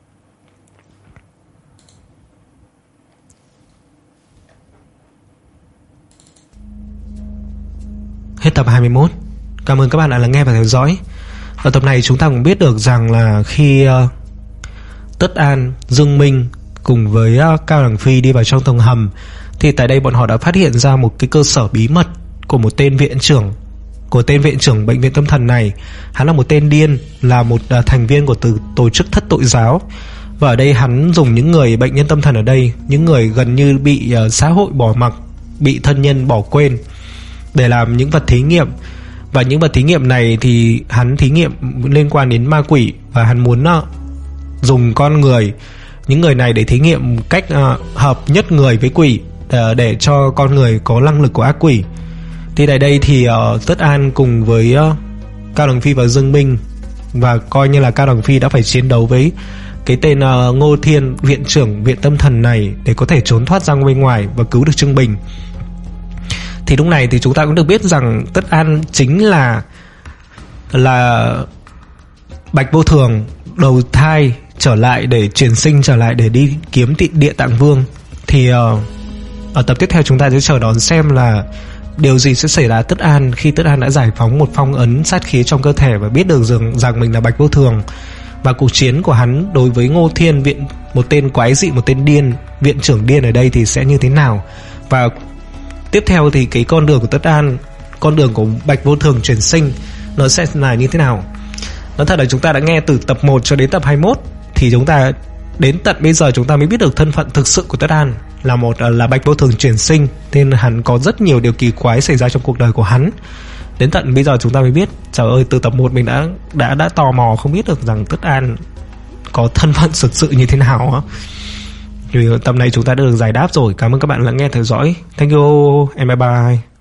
Hết tập hai mươi mốt. Cảm ơn các bạn đã lắng nghe và theo dõi. Ở tập này chúng ta cũng biết được rằng là khi uh, Tất An, Dương Minh cùng với uh, Cao Đằng Phi đi vào trong tầng hầm, thì tại đây bọn họ đã phát hiện ra một cái cơ sở bí mật của một tên viện trưởng, của tên viện trưởng bệnh viện tâm thần này. Hắn là một tên điên, là một uh, thành viên của từ tổ chức thất tội giáo. Và ở đây hắn dùng những người bệnh nhân tâm thần ở đây, những người gần như bị uh, xã hội bỏ mặc, bị thân nhân bỏ quên, để làm những vật thí nghiệm. Và những vật thí nghiệm này thì hắn thí nghiệm liên quan đến ma quỷ, và hắn muốn uh, dùng con người, những người này để thí nghiệm cách uh, hợp nhất người với quỷ, uh, để cho con người có năng lực của ác quỷ. Thì tại đây thì uh, Tất An cùng với uh, Cao Đằng Phi và Dương Minh, và coi như là Cao Đằng Phi đã phải chiến đấu với cái tên uh, Ngô Thiên, viện trưởng viện tâm thần này, để có thể trốn thoát ra bên ngoài và cứu được Trương Bình. Thì lúc này thì chúng ta cũng được biết rằng Tất An chính là là Bạch Vô Thường đầu thai trở lại, để truyền sinh trở lại để đi kiếm tị Địa Tạng Vương. Thì uh, ở tập tiếp theo chúng ta sẽ chờ đón xem là điều gì sẽ xảy ra Tất An khi Tất An đã giải phóng một phong ấn sát khí trong cơ thể và biết được rằng, rằng mình là Bạch Vô Thường. Và cuộc chiến của hắn đối với Ngô Thiên, viện một tên quái dị, một tên điên, viện trưởng điên ở đây thì sẽ như thế nào. Và tiếp theo thì cái con đường của Tất An, con đường của Bạch Vô Thường chuyển sinh, nó sẽ là như thế nào. Nói thật là chúng ta đã nghe từ tập một cho đến tập hai mươi mốt, thì chúng ta đến tận bây giờ chúng ta mới biết được thân phận thực sự của Tất An. Là một là Bạch Vô Thường chuyển sinh, nên hắn có rất nhiều điều kỳ quái xảy ra trong cuộc đời của hắn. Đến tận bây giờ chúng ta mới biết. Trời ơi, từ tập một mình đã đã đã tò mò không biết được rằng Tất An có thân phận thực sự như thế nào á. Thì tập này chúng ta đã được giải đáp rồi. Cảm ơn các bạn lắng nghe theo dõi. Thank you and bye bye.